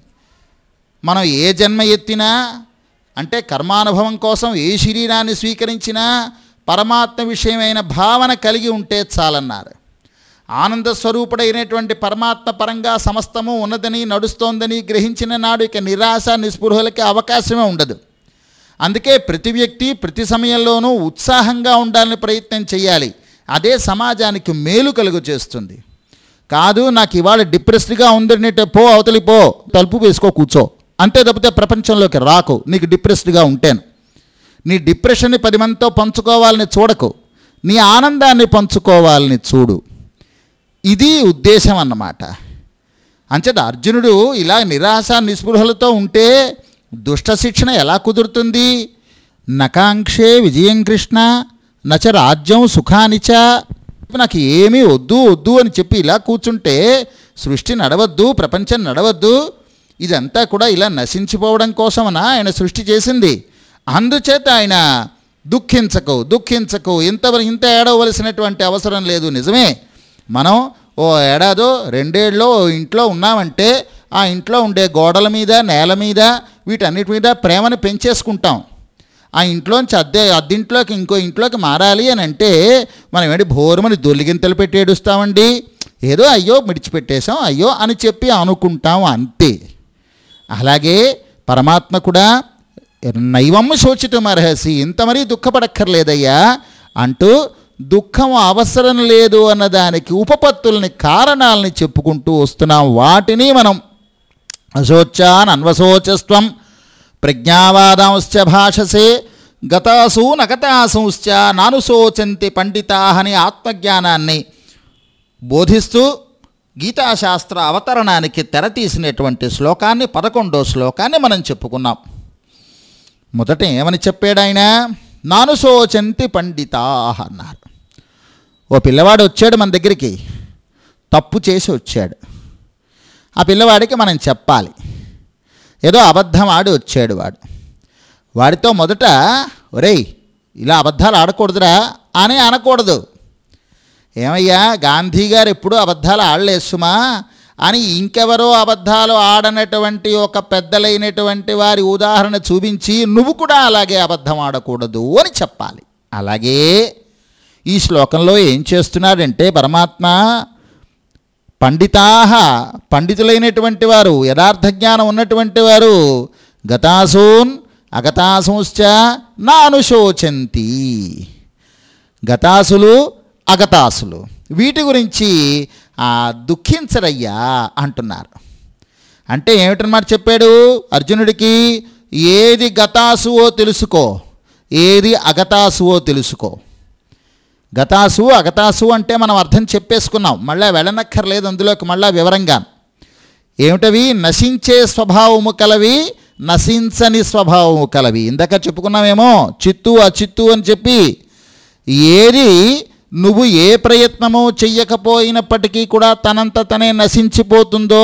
మనం ఏ జన్మ ఎత్తినా, అంటే కర్మానుభవం కోసం ఏ శరీరాన్ని స్వీకరించినా పరమాత్మ విషయమైన భావన కలిగి ఉంటే చాలన్నారు. ఆనంద స్వరూపుడైనటువంటి పరమాత్మ పరంగా సమస్తము ఉన్నదని, నడుస్తోందని గ్రహించిన నాడు ఇక నిరాశ నిస్పృహలకి అవకాశమే ఉండదు. అందుకే ప్రతి వ్యక్తి ప్రతి సమయంలోనూ ఉత్సాహంగా ఉండాలని ప్రయత్నం చేయాలి. అదే సమాజానికి మేలు కలుగు చేస్తుంది. కాదు నాకు ఇవాళ డిప్రెస్డ్గా ఉందంటే పో, అవతలి పో, తలుపు వేసుకో, కూర్చో, అంతే తప్పితే ప్రపంచంలోకి రాకు నీకు డిప్రెస్డ్గా ఉంటాను నీ డిప్రెషన్ని 10 మందితో పంచుకోవాలని చూడకు, నీ ఆనందాన్ని పంచుకోవాలని చూడు. ఇది ఉద్దేశం అన్నమాట. అంచేత అర్జునుడు ఇలా నిరాశ నిస్పృహలతో ఉంటే దుష్ట శిక్షణ ఎలా కుదురుతుంది? నకాంక్షే విజయం కృష్ణ నచ రాజ్యం సుఖానిచ. నాకు ఏమీ వద్దు వద్దు అని చెప్పి ఇలా కూర్చుంటే సృష్టి నడవద్దు, ప్రపంచం నడవద్దు. ఇదంతా కూడా ఇలా నశించిపోవడం కోసమనా ఆయన సృష్టి చేసింది. అందుచేత ఆయన దుఃఖించకు దుఃఖించకు, ఇంత ఏడవలసినటువంటి అవసరం లేదు. నిజమే, మనం ఓ ఏడాదో 2 ఏళ్ళలో ఇంట్లో ఉన్నామంటే ఆ ఇంట్లో ఉండే గోడల మీద, నేల మీద, వీటన్నిటి మీద ప్రేమను పెంచేసుకుంటాం. ఆ ఇంట్లోంచి అద్దింట్లోకి ఇంకో ఇంట్లోకి మారాలి అని అంటే మనం ఏంటి భోరమని దొల్లిగింతలు పెట్టి ఏడుస్తామండి? ఏదో అయ్యో విడిచిపెట్టేశాం అయ్యో అని చెప్పి అనుకుంటాం, అంతే. అలాగే పరమాత్మ కూడా నైవమ్మ శోచితం అర్హసి, ఇంత మరీ దుఃఖపడక్కర్లేదయ్యా అంటూ దుఃఖం అవసరం లేదు అన్నదానికి ఉపపత్తుల్ని, కారణాలని చెప్పుకుంటూ వస్తున్నాం. వాటిని మనం అశోచాన్ అన్వశోచస్త్వం ప్రజ్ఞావాదాంశ్చ భాషసే గతాసు నగతాసుశ్చ నానుశోచంతి పండితా అని ఆత్మజ్ఞానాన్ని బోధిస్తూ గీతాశాస్త్ర అవతరణానికి తెరతీసినటువంటి శ్లోకాన్ని 11వ శ్లోకాన్ని మనం చెప్పుకున్నాం. మొదట ఏమని చెప్పాడు ఆయన? నానుశోచంతి పండితా అన్నారు. ఓ పిల్లవాడు వచ్చాడు మన దగ్గరికి, తప్పు చేసి వచ్చాడు. ఆ పిల్లవాడికి మనం చెప్పాలి. ఏదో అబద్ధం ఆడి వచ్చాడు వాడితో మొదట ఒరేయ్ ఇలా అబద్ధాలు ఆడకూడదురా అని అనకూడదు. ఏమయ్యా గాంధీ గారు ఎప్పుడూ అబద్ధాలు ఆడలేసుమా అని ఇంకెవరో అబద్ధాలు ఆడనటువంటి ఒక పెద్దలైనటువంటి వారి ఉదాహరణ చూపించి నువ్వు కూడా అలాగే అబద్ధం ఆడకూడదు అని చెప్పాలి. అలాగే ఈ శ్లోకంలో ఏం చేస్తున్నాడంటే పరమాత్మ పండితాహ, పండితులైనటువంటి వారు, యథార్థ జ్ఞానం ఉన్నటువంటి వారు, గతాసూన్ అగతాసూశ్చ నా అనుశోచంతి, గతాసులు అగతాసులు వీటి గురించి దుఃఖించరయ్యా అంటున్నారు. అంటే ఏమిటన్నమాట చెప్పాడు అర్జునుడికి? ఏది గతాసువో తెలుసుకో, ఏది అగతాసువో తెలుసుకో. గతాసు అగతాసు అంటే మనం అర్థం చెప్పేసుకున్నాం, మళ్ళీ వెళ్ళనక్కర్లేదు అందులోకి మళ్ళా వివరంగా. ఏమిటవి? నశించే స్వభావము కలవి, నశించని స్వభావము కలవి. ఇందాక చెప్పుకున్నామేమో చిత్తు అచిత్తు అని చెప్పి. ఏది నువ్వు ఏ ప్రయత్నమో చెయ్యకపోయినప్పటికీ కూడా తనంత తనే నశించిపోతుందో,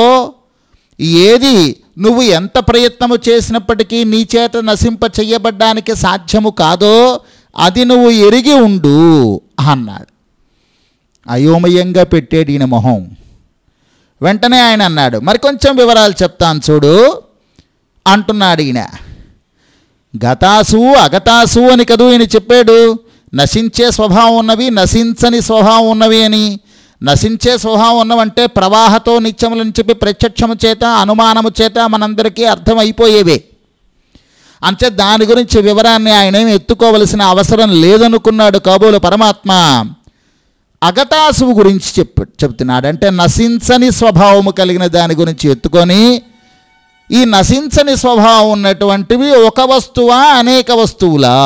ఏది నువ్వు ఎంత ప్రయత్నము చేసినప్పటికీ నీ చేత నశింప చెయ్యబడ్డానికి సాధ్యము కాదో అది నువ్వు ఎరిగి ఉండు అన్నాడు. అయోమయంగా పెట్టాడు ఈయన మొహం. వెంటనే ఆయన అన్నాడు, మరి కొంచెం వివరాలు చెప్తాను చూడు అంటున్నాడు ఈయన. గతాసు అగతాసు అని కదూ ఈయన చెప్పాడు. నశించే స్వభావం ఉన్నవి, నశించని స్వభావం ఉన్నవి అని. నశించే స్వభావం ఉన్నవంటే ప్రవాహతో నిత్యములని చెప్పి ప్రత్యక్షము చేత అనుమానము చేత మనందరికీ అర్థమైపోయేవే. అంతే దాని గురించి వివరాన్ని ఆయన ఏమి ఎత్తుకోవలసిన అవసరం లేదనుకున్నాడు కాబోలు పరమాత్మ. అగతాసువు గురించి చెప్తున్నాడు. అంటే నశించని స్వభావము కలిగిన దాని గురించి ఎత్తుకొని, ఈ నశించని స్వభావం ఉన్నటువంటివి ఒక వస్తువా అనేక వస్తువులా?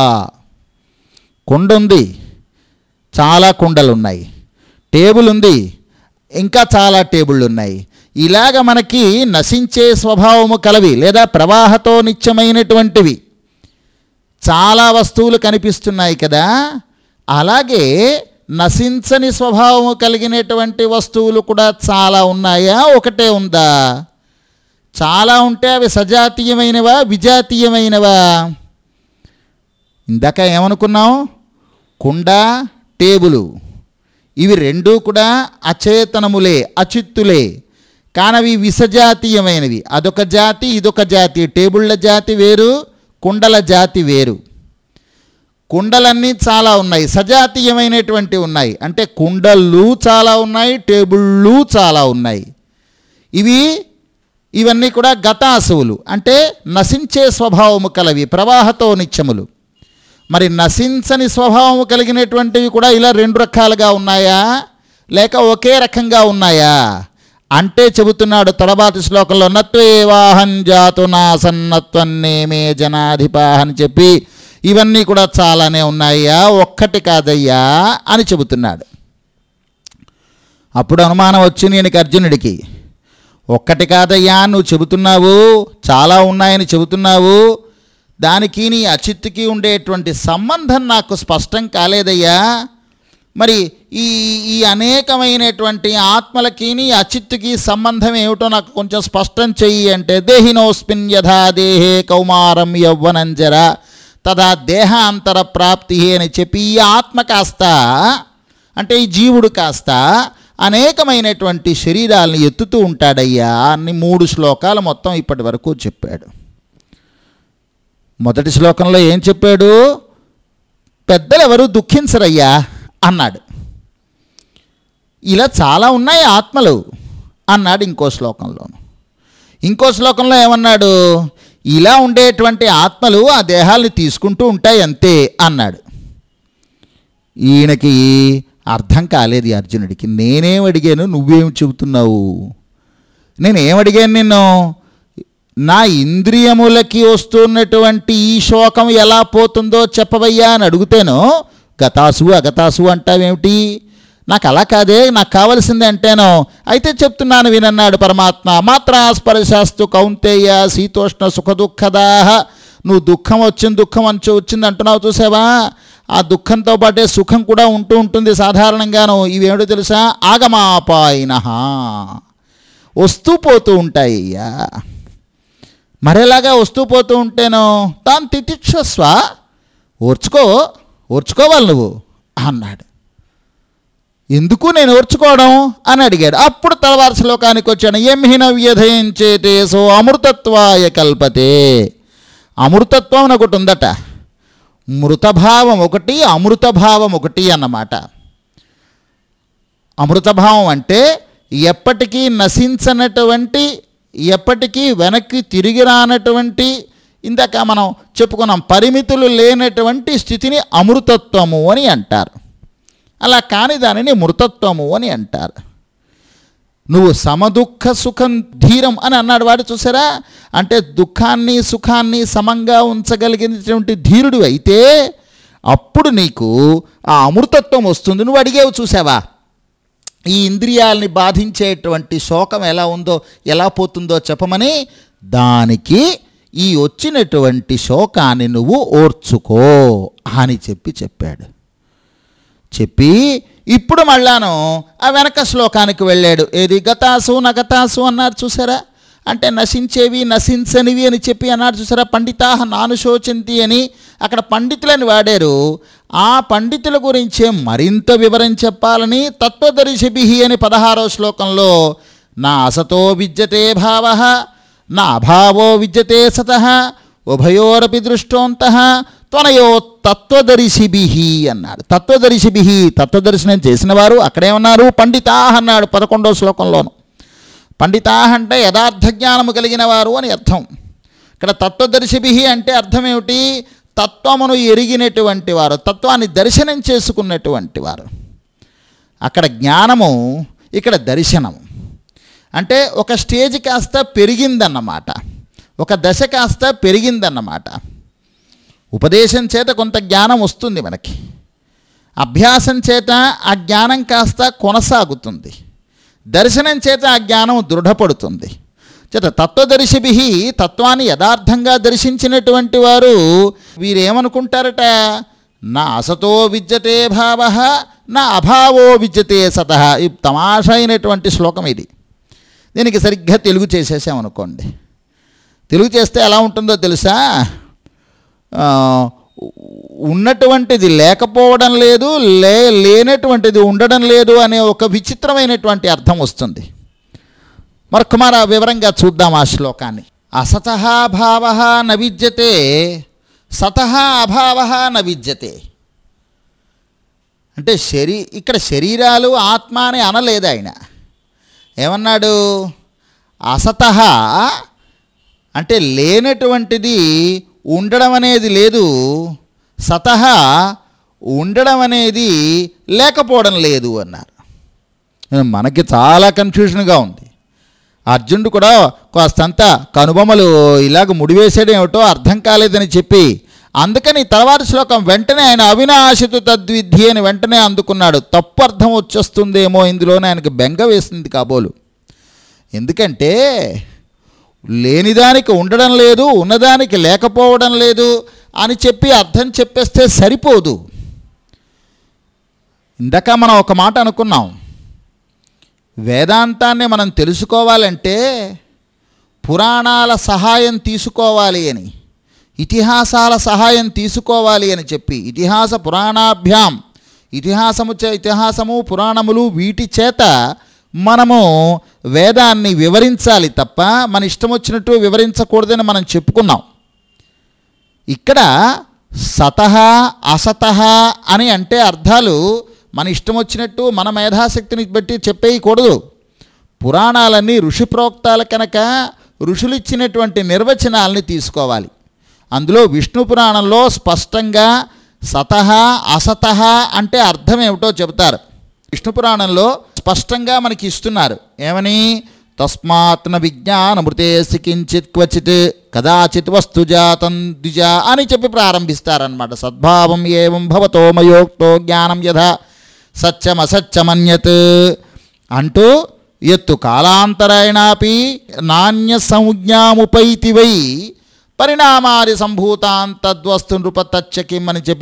కుండ ఉంది, చాలా కుండలు ఉన్నాయి. టేబుల్ ఉంది, ఇంకా చాలా టేబుళ్ళు ఉన్నాయి. ఇలాగ మనకి నశించే స్వభావము కలవి లేదా ప్రవాహతో నిత్యమైనటువంటివి చాలా వస్తువులు కనిపిస్తున్నాయి కదా. అలాగే నశించని స్వభావము కలిగినటువంటి వస్తువులు కూడా చాలా ఉన్నాయా, ఒకటే ఉందా? చాలా ఉంటే అవి సజాతీయమైనవా విజాతీయమైనవా? ఇందాక ఏమనుకున్నాం? కుండ టేబులు ఇవి రెండూ కూడా అచేతనములే, అచిత్తులే. కానవి విసజాతీయమైనవి. అదొక జాతి ఇదొక జాతి. టేబుళ్ళ జాతి వేరు, కుండల జాతి వేరు. కుండలన్నీ చాలా ఉన్నాయి, సజాతీయమైనటువంటి ఉన్నాయి. అంటే కుండలు చాలా ఉన్నాయి, టేబుళ్ళు చాలా ఉన్నాయి. ఇవన్నీ కూడా గతాసువులు, అంటే నశించే స్వభావము కలవి, ప్రవాహతో నిత్యములు. మరి నశించని స్వభావము కలిగినటువంటివి కూడా ఇలా 2 రకాలుగా ఉన్నాయా లేక ఒకే రకంగా ఉన్నాయా అంటే చెబుతున్నాడు తర్వాతి శ్లోకంలో. నత్వేవాహం జాతు నాసన్నత్వన్నేమే జనాధిపా అని చెప్పి ఇవన్నీ కూడా చాలానే ఉన్నాయ్యా, ఒక్కటి కాదయ్యా అని చెబుతున్నాడు. అప్పుడు అనుమానం వచ్చింది ఈయనకి, అర్జునుడికి. ఒక్కటి కాదయ్యా నువ్వు చెబుతున్నావు, చాలా ఉన్నాయని చెబుతున్నావు, దానికి నీ అచిత్తుకి ఉండేటువంటి సంబంధం నాకు స్పష్టం కాలేదయ్యా. మరి ఈ అనేకమైనటువంటి ఆత్మలకి నీ అచిత్తుకి సంబంధం ఏమిటో నాకు కొంచెం స్పష్టం చెయ్యి అంటే, దేహినోస్మిన్ యథా దేహే కౌమారం యౌవనంజర తదా దేహాంతర ప్రాప్తి అని చెప్పి, ఈ ఆత్మ కాస్త అంటే ఈ జీవుడు కాస్త అనేకమైనటువంటి శరీరాలను ఎత్తుతూ ఉంటాడయ్యా అని 3 శ్లోకాలు మొత్తం ఇప్పటి వరకు చెప్పాడు. మొదటి శ్లోకంలో ఏం చెప్పాడు? పెద్దలు ఎవరు దుఃఖించరయ్యా అన్నాడు. ఇలా చాలా ఉన్నాయి ఆత్మలు అన్నాడు ఇంకో శ్లోకంలోను. ఇంకో శ్లోకంలో ఏమన్నాడు? ఇలా ఉండేటువంటి ఆత్మలు ఆ దేహాల్ని తీసుకుంటూ ఉంటాయి అంతే అన్నాడు. ఈయనకి అర్థం కాలేదు అర్జునుడికి. నేనేం అడిగాను, నువ్వేం చెబుతున్నావు? నేనేమడిగాను నిన్ను? నా ఇంద్రియములకి వస్తున్నటువంటి ఈ శోకం ఎలా పోతుందో చెప్పవయ్యా అని అడుగుతాను, గతాసు అగతాసు అంటావేమిటి? నాకు అలా కాదే, నాకు కావలసింది అంటేనో, అయితే చెప్తున్నాను వినన్నాడు పరమాత్మ. మాత్రా స్పర్శాస్తు కౌంతేయ శీతోష్ణ సుఖ దుఃఖదాహ. నువ్వు దుఃఖం వచ్చింది అంటున్నావు చూసావా, ఆ దుఃఖంతో పాటే సుఖం కూడా ఉంటూ ఉంటుంది సాధారణంగాను. ఇవేమిటో తెలుసా? ఆగమాపాయిన, వస్తూ పోతూ ఉంటాయ్యా. మరేలాగా వస్తూ పోతూ ఉంటేనో తాను తితిక్షస్వ, ఓర్చుకోవాలి నువ్వు అన్నాడు. ఎందుకు నేను ఓర్చుకోవడం అని అడిగాడు. అప్పుడు తర్వాత శ్లోకానికి వచ్చాను. ఎం హిన వ్యధయించేతే సో అమృతత్వాయ కల్పతే. అమృతత్వం అని ఒకటి ఉందట, మృతభావం ఒకటి, అమృతభావం ఒకటి అన్నమాట. అమృతభావం అంటే ఎప్పటికీ నశించనటువంటి, ఎప్పటికీ వెనక్కి తిరిగి రానటువంటి, ఇందాక మనం చెప్పుకున్నాం పరిమితులు లేనటువంటి స్థితిని అమృతత్వము అని అంటారు. అలా కాని దానిని మృతత్వము అని అంటారు. నువ్వు సమదుఃఖ సుఖం ధీరం అని అన్నాడు వాడు, చూసారా? అంటే దుఃఖాన్ని సుఖాన్ని సమంగా ఉంచగలిగినటువంటి ధీరుడు అయితే అప్పుడు నీకు ఆ అమృతత్వం వస్తుంది. నువ్వు అడిగేవు చూసావా, ఈ ఇంద్రియాలని బాధించేటువంటి శోకం ఎలా ఉందో, ఎలా పోతుందో చెప్పమని. దానికి ఈ వచ్చినటువంటి శోకాన్ని నువ్వు ఓర్చుకో అని చెప్పాడు. చెప్పి ఇప్పుడు మళ్ళాను ఆ వెనక శ్లోకానికి వెళ్ళాడు. ఏది? గతాసు నగతాసు అన్నారు చూసారా? అంటే నశించేవి నశించనివి అని చెప్పి అన్నాడు చూసారా? పండితాహ నానుశోచంతి అని అక్కడ పండితులని వాడారు. ఆ పండితుల గురించే మరింత వివరం చెప్పాలని తత్వదర్శిభిః అని 16వ శ్లోకంలో నా అసతో విద్యతే భావః నా అభావో విద్యతే సతః ఉభయోరపి దృష్టోంతః త్వనయో తత్వదర్శిభిః అన్నాడు. తత్వదర్శిభిః, తత్వదర్శనం చేసిన వారు అక్కడేమన్నారు? పండితాహ అన్నాడు 11వ శ్లోకంలోను. పండితాహ అంటే యథార్థ జ్ఞానము కలిగిన వారు అని అర్థం. ఇక్కడ తత్వదర్శిభిః అంటే అర్థం ఏమిటి? తత్వమును ఎరిగినటువంటి వారు, తత్వాన్ని దర్శనం చేసుకున్నటువంటి వారు. అక్కడ జ్ఞానము, ఇక్కడ దర్శనము. అంటే ఒక స్టేజ్ కాస్త పెరిగిందన్నమాట, ఒక దశ కాస్త పెరిగిందన్నమాట. ఉపదేశం చేత కొంత జ్ఞానం వస్తుంది మనకి, అభ్యాసం చేత ఆ జ్ఞానం కాస్త కొనసాగుతుంది, దర్శనం చేత ఆ జ్ఞానం దృఢపడుతుంది. చేత తత్వదర్శిభిః, తత్వాన్ని యథార్థంగా దర్శించినటువంటి వారు వీరేమనుకుంటారట? నా అసతో విద్యతే భావః నా అభావో విద్యతే సతః. ఈ తమాషా అయినటువంటి శ్లోకం ఇది. దీనికి సరిగ్గా తెలుగు చేసేసామనుకోండి. తెలుగు చేస్తే ఎలా ఉంటుందో తెలుసా? ఉన్నటువంటిది లేకపోవడం లేదు, లేనటువంటిది ఉండడం లేదు అనే ఒక విచిత్రమైనటువంటి అర్థం వస్తుంది. మరొకమార వివరంగా చూద్దాం ఆ శ్లోకాన్ని. అసతః భావః న విద్యతే సతః అభావః న విద్యతే. అంటే ఇక్కడ శరీరాలు ఆత్మ అని అనలేదు ఆయన. ఏమన్నాడు? అసతః అంటే లేనటువంటిది ఉండడం అనేది లేదు, సతః ఉండడం అనేది లేకపోవడం లేదు అన్నారు. మనకి చాలా కన్ఫ్యూషన్గా ఉంది. అర్జునుడు కూడా కాస్తంత కనుబొమ్మలు ఇలాగ ముడివేసాడు, ఏమిటో అర్థం కాలేదని చెప్పి అందుకని తర్వాత శ్లోకం వెంటనే ఆయన అవినాశితు తద్విద్ధి అని వెంటనే అందుకున్నాడు. తప్పు అర్థం వచ్చేస్తుందేమో ఇందులోనే ఆయనకు బెంగ వేసింది కాబోలు. ఎందుకంటే లేనిదానికి ఉండడం లేదు, ఉన్నదానికి లేకపోవడం లేదు అని చెప్పి అర్థం చెప్పేస్తే సరిపోదు. ఇందాక మనం ఒక మాట అనుకున్నాం, వేదాంతాన్ని మనం తెలుసుకోవాలంటే పురాణాల సహాయం తీసుకోవాలి అని, ఇతిహాసాల సహాయం తీసుకోవాలి అని చెప్పి ఇతిహాస పురాణాభ్యాం ఇతిహాసము పురాణములు వీటి చేత మనము వేదాన్ని వివరించాలి తప్ప మన ఇష్టం వచ్చినట్టు వివరించకూడదని మనం చెప్పుకున్నాం. ఇక్కడ సతః అసతః అని అంటే అర్థాలు మన ఇష్టం వచ్చినట్టు మన మేధాశక్తిని బట్టి చెప్పేయకూడదు. పురాణాలన్నీ ఋషి ప్రోక్తాలు కనుక ఋషులు ఇచ్చినటువంటి నిర్వచనాలని తీసుకోవాలి. అందులో విష్ణు పురాణంలో స్పష్టంగా సతః అసతః అంటే అర్థం ఏమిటో చెబుతారు. విష్ణు పురాణంలో స్పష్టంగా మనకి ఇస్తున్నారు. ఏమని? తస్మాత్ న విజ్ఞానమృతేసి కించిత్ క్వచిత్ కదాచిత్ వస్తు జాతం ద్విజ అని చెప్పి ప్రారంభిస్తారనమాట. సద్భావం ఏవం భవతో మయోక్తో జ్ఞానం యథా సత్యమసత్యమన్యత్ అంటూ ఎత్తు కాలాంతరాయణాపి నాణ్య సంజ్ఞాముపైతి వై పరిణామాది సంభూతాన్ తద్వస్తు నృపతచ్చకిం అని చెప్పి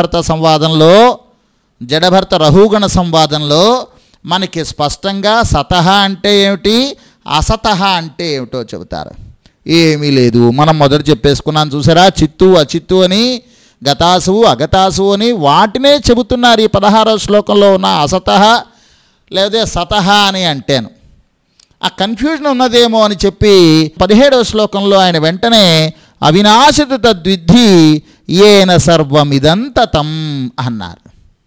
జడభర్త రహుగణ సంవాదంలో మనకి స్పష్టంగా సతః అంటే ఏమిటి, అసతః అంటే ఏమిటో చెబుతారు. ఏమీ లేదు, మనం మొదట చెప్పేసుకున్నాను చూసారా, చిత్తు అచిత్తు అని, గతాసు అగతాసు అని వాటినే చెబుతున్నారు ఈ 16వ శ్లోకంలో ఉన్న అసతః లేదా సతః అని అంటేను. ఆ కన్ఫ్యూజన్ ఉన్నదేమో అని చెప్పి 17వ శ్లోకంలో ఆయన వెంటనే అవినాశితు తద్విద్ధి ఏన సర్వమిదంతతం అన్నారు.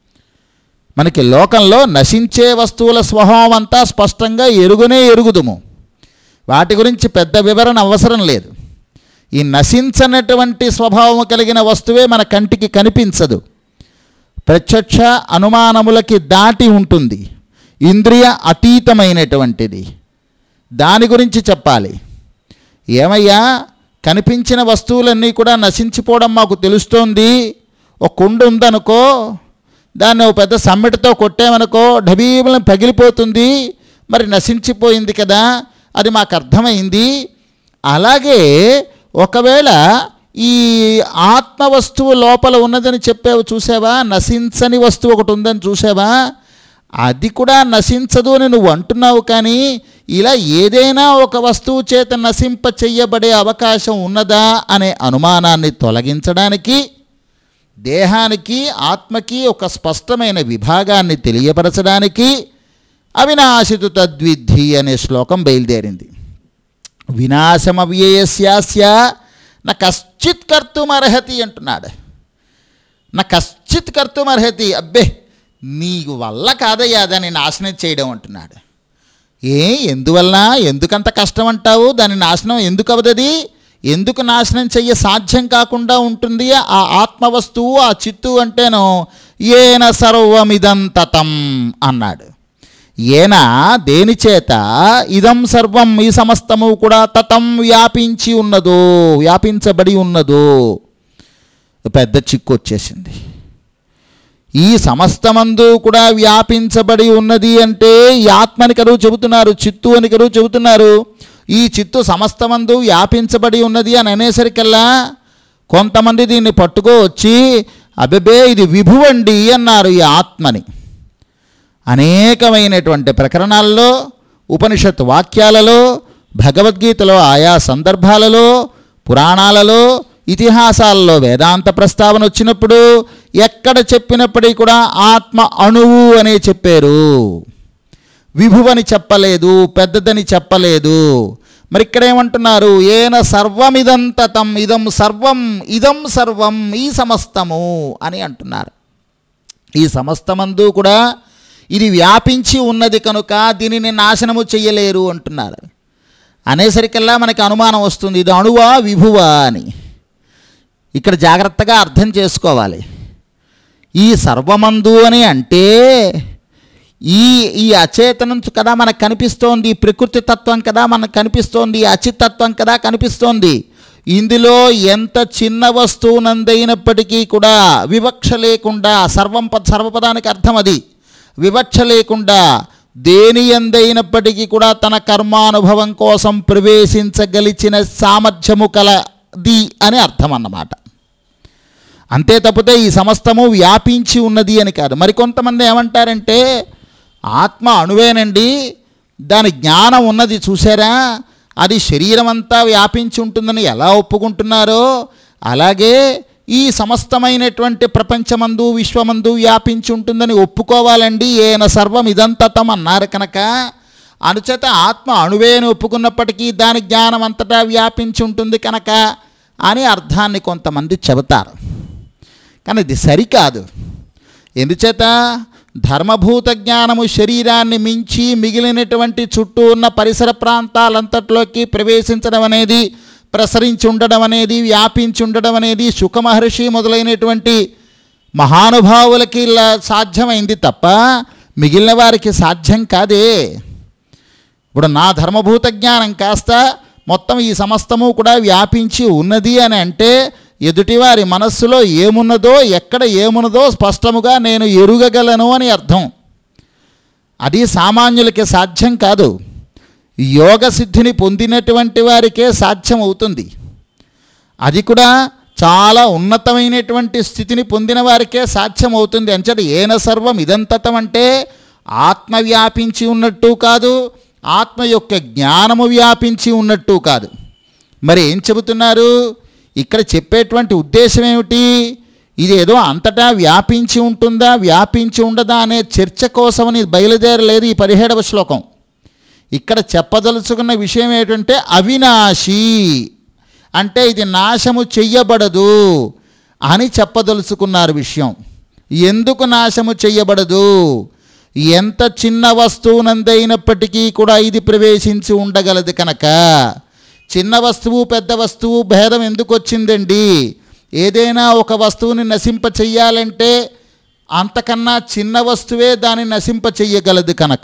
మనకి లోకంలో నశించే వస్తువుల స్వభావం అంతా స్పష్టంగా ఎరుగుదుము, వాటి గురించి పెద్ద వివరణ అవసరం లేదు. ఈ నశించనటువంటి స్వభావం కలిగిన వస్తువే మన కంటికి కనిపించదు, ప్రత్యక్ష అనుమానములకి దాటి ఉంటుంది, ఇంద్రియ అతీతమైనటువంటిది. దాని గురించి చెప్పాలి. ఏమయ్యా, కనిపించిన వస్తువులన్నీ కూడా నశించిపోవడం మాకు తెలుస్తోంది. ఒక కుండ ఉందనుకో, దాన్ని ఒక పెద్ద సమ్మెటతో కొట్టామనుకో ఢబీబులను పగిలిపోతుంది, మరి నశించిపోయింది కదా, అది మాకు అర్థమైంది. అలాగే ఒకవేళ ఈ ఆత్మ వస్తువు లోపల ఉన్నదని చెప్పావు చూసావా, నశించని వస్తువు ఒకటి ఉందని చూసావా, అది కూడా నశించదు అని నువ్వు అంటున్నావు. కానీ ఇలా ఏదైనా ఒక వస్తువు చేత నశింప చెయ్యబడే అవకాశం ఉన్నదా అనే అనుమానాన్ని తొలగించడానికి దేహానికి ఆత్మకి ఒక స్పష్టమైన విభాగాన్ని తెలియపరచడానికి అవినాశితు తద్విద్ధి అనే శ్లోకం బయలుదేరింది. వినాశమవ్యయస్యాస్య న కశ్చిత్ కర్తుమర్హతి అంటున్నాడు. న కశ్చిత్ కర్తుమర్హతి, అబ్బే నీకు వల్ల కాదయ్యా దాన్ని నాశనం చేయడం అంటున్నాడు. ఎందువల్ల, ఎందుకంత కష్టం అంటావు, దాని నాశనం ఎందుకు అవదది, ఎందుకు నాశనం చెయ్య సాధ్యం కాకుండా ఉంటుంది ఆ ఆత్మవస్తువు, ఆ చిత్తు అంటేను ఏన సర్వమిదంతతం అన్నాడు. ఏన దేని చేత, ఇదం సర్వం ఈ సమస్తము కూడా తతం వ్యాపించి ఉన్నదో, వ్యాపించబడి ఉన్నదో. పెద్ద చిక్కు వచ్చేసింది. ఈ సమస్తమందు కూడా వ్యాపించబడి ఉన్నది అంటే ఈ ఆత్మని కరువు చెబుతున్నారు, చిత్తు అని కరువు చెబుతున్నారు. ఈ చిత్తు సమస్తమందు వ్యాపించబడి ఉన్నది అని అనేసరికల్లా కొంతమంది దీన్ని పట్టుకో వచ్చి అబ్బే ఇది విభువండి అన్నారు ఈ ఆత్మని. అనేకమైనటువంటి ప్రకరణాల్లో, ఉపనిషత్ వాక్యాలలో, భగవద్గీతలో ఆయా సందర్భాలలో, పురాణాలలో, ఇతిహాసాలలో వేదాంత ప్రస్తావన వచ్చినప్పుడు ఎక్కడ చెప్పినప్పటికీ కూడా ఆత్మ అణువు అనే చెప్పారు, విభువని చెప్పలేదు, పెద్దదని చెప్పలేదు. మరి ఇక్కడ ఏమంటున్నారు, ఏన సర్వమిదంతతం, ఇదం సర్వం ఈ సమస్తము అని అంటున్నారు. ఈ సమస్తమందు కూడా ఇది వ్యాపించి ఉన్నది కనుక దీనిని నాశనము చెయ్యలేరు అంటున్నారు. అనేసరికల్లా మనకి అనుమానం వస్తుంది, ఇది అణువా విభువా అని. ఇక్కడ జాగ్రత్తగా అర్థం చేసుకోవాలి. ఈ సర్వమందు అని అంటే ఈ అచేతనం కదా మనకు కనిపిస్తోంది, ప్రకృతి తత్వం కదా మనకు కనిపిస్తోంది, అచితత్వం కదా కనిపిస్తోంది. ఇందులో ఎంత చిన్న వస్తువునందైనప్పటికీ కూడా వివక్ష లేకుండా, సర్వపదానికి అర్థం అది, వివక్ష లేకుండా దేని ఎందైనప్పటికీ కూడా తన కర్మానుభవం కోసం ప్రవేశించగలిచిన సామర్థ్యము కలది అని అర్థం అన్నమాట. అంతే తప్పితే ఈ సమస్తము వ్యాపించి ఉన్నది అని కాదు. మరికొంతమంది ఏమంటారంటే ఆత్మ అణువేనండి, దాని జ్ఞానం ఉన్నది చూసారా, అది శరీరం అంతా వ్యాపించి ఉంటుందని ఎలా ఒప్పుకుంటున్నారో అలాగే ఈ సమస్తమైనటువంటి ప్రపంచమందు విశ్వమందు వ్యాపించి ఉంటుందని ఒప్పుకోవాలండి. ఏన సర్వం ఇదంతతం అన్నారు కనుక అనుచేత ఆత్మ అణువేని ఒప్పుకున్నప్పటికీ దాని జ్ఞానం అంతటా వ్యాపించి ఉంటుంది కనుక అని అర్థాన్ని కొంతమంది చెబుతారు. కానీ ఇది సరికాదు. ఎందుచేత ధర్మభూత జ్ఞానము శరీరాన్ని మించి మిగిలినటువంటి చుట్టూ ఉన్న పరిసర ప్రాంతాలంతట్లోకి ప్రవేశించడం అనేది, ప్రసరించి ఉండడం అనేది, వ్యాపించి ఉండడం అనేది శుకమహర్షి మొదలైనటువంటి మహానుభావులకి ఇలా సాధ్యమైంది తప్ప మిగిలిన వారికి సాధ్యం కాదే. ఇప్పుడు నా ధర్మభూత జ్ఞానం కాస్త మొత్తం ఈ సమస్తము కూడా వ్యాపించి ఉన్నది అని అంటే ఎదుటివారి మనస్సులో ఏమున్నదో, ఎక్కడ ఏమున్నదో స్పష్టముగా నేను ఎరుగగలను అని అర్థం. అది సామాన్యులకి సాధ్యం కాదు. యోగ సిద్ధిని పొందినటువంటి వారికే సాధ్యం అవుతుంది. అది కూడా చాలా ఉన్నతమైనటువంటి స్థితిని పొందిన వారికే సాధ్యం అవుతుంది. అంచేత ఏన సర్వం ఇదంతతం అంటే ఆత్మ వ్యాపించి ఉన్నట్టు కాదు, ఆత్మ యొక్క జ్ఞానము వ్యాపించి ఉన్నట్టు కాదు. మరి ఏం చెబుతున్నారు ఇక్కడ? చెప్పేటువంటి ఉద్దేశం ఏమిటి? ఇదేదో అంతటా వ్యాపించి ఉంటుందా వ్యాపించి ఉండదా అనే చర్చ కోసమని బయలుదేరలేదు ఈ 17వ శ్లోకం. ఇక్కడ చెప్పదలుచుకున్న విషయం ఏంటంటే అవినాశి అంటే ఇది నాశము చెయ్యబడదు అని చెప్పదలుచుకున్నారు విషయం. ఎందుకు నాశము చెయ్యబడదు? ఎంత చిన్న వస్తువునందైనప్పటికీ కూడా ఇది ప్రవేశించి ఉండగలదు కనుక. చిన్న వస్తువు పెద్ద వస్తువు భేదం ఎందుకు వచ్చిందండి? ఏదైనా ఒక వస్తువుని నశింప చెయ్యాలంటే అంతకన్నా చిన్న వస్తువే దాన్ని నశింప చెయ్యగలదు కనుక.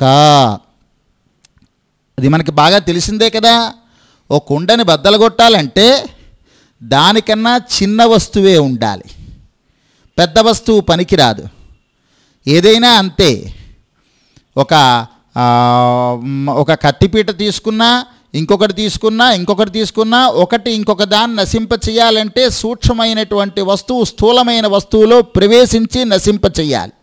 అది మనకి బాగా తెలిసిందే కదా. ఓ కుండని బద్దలగొట్టాలంటే దానికన్నా చిన్న వస్తువే ఉండాలి, పెద్ద వస్తువు పనికిరాదు. ఏదైనా అంతే. ఒక కత్తిపీట తీసుకున్నా, ఇంకొకటి తీసుకున్నా ఒకటి ఇంకొక దాన్ని నశింప చేయాలంటే సూక్ష్మమైనటువంటి వస్తువు స్థూలమైన వస్తువులో ప్రవేశించి నశింప చేయాలి.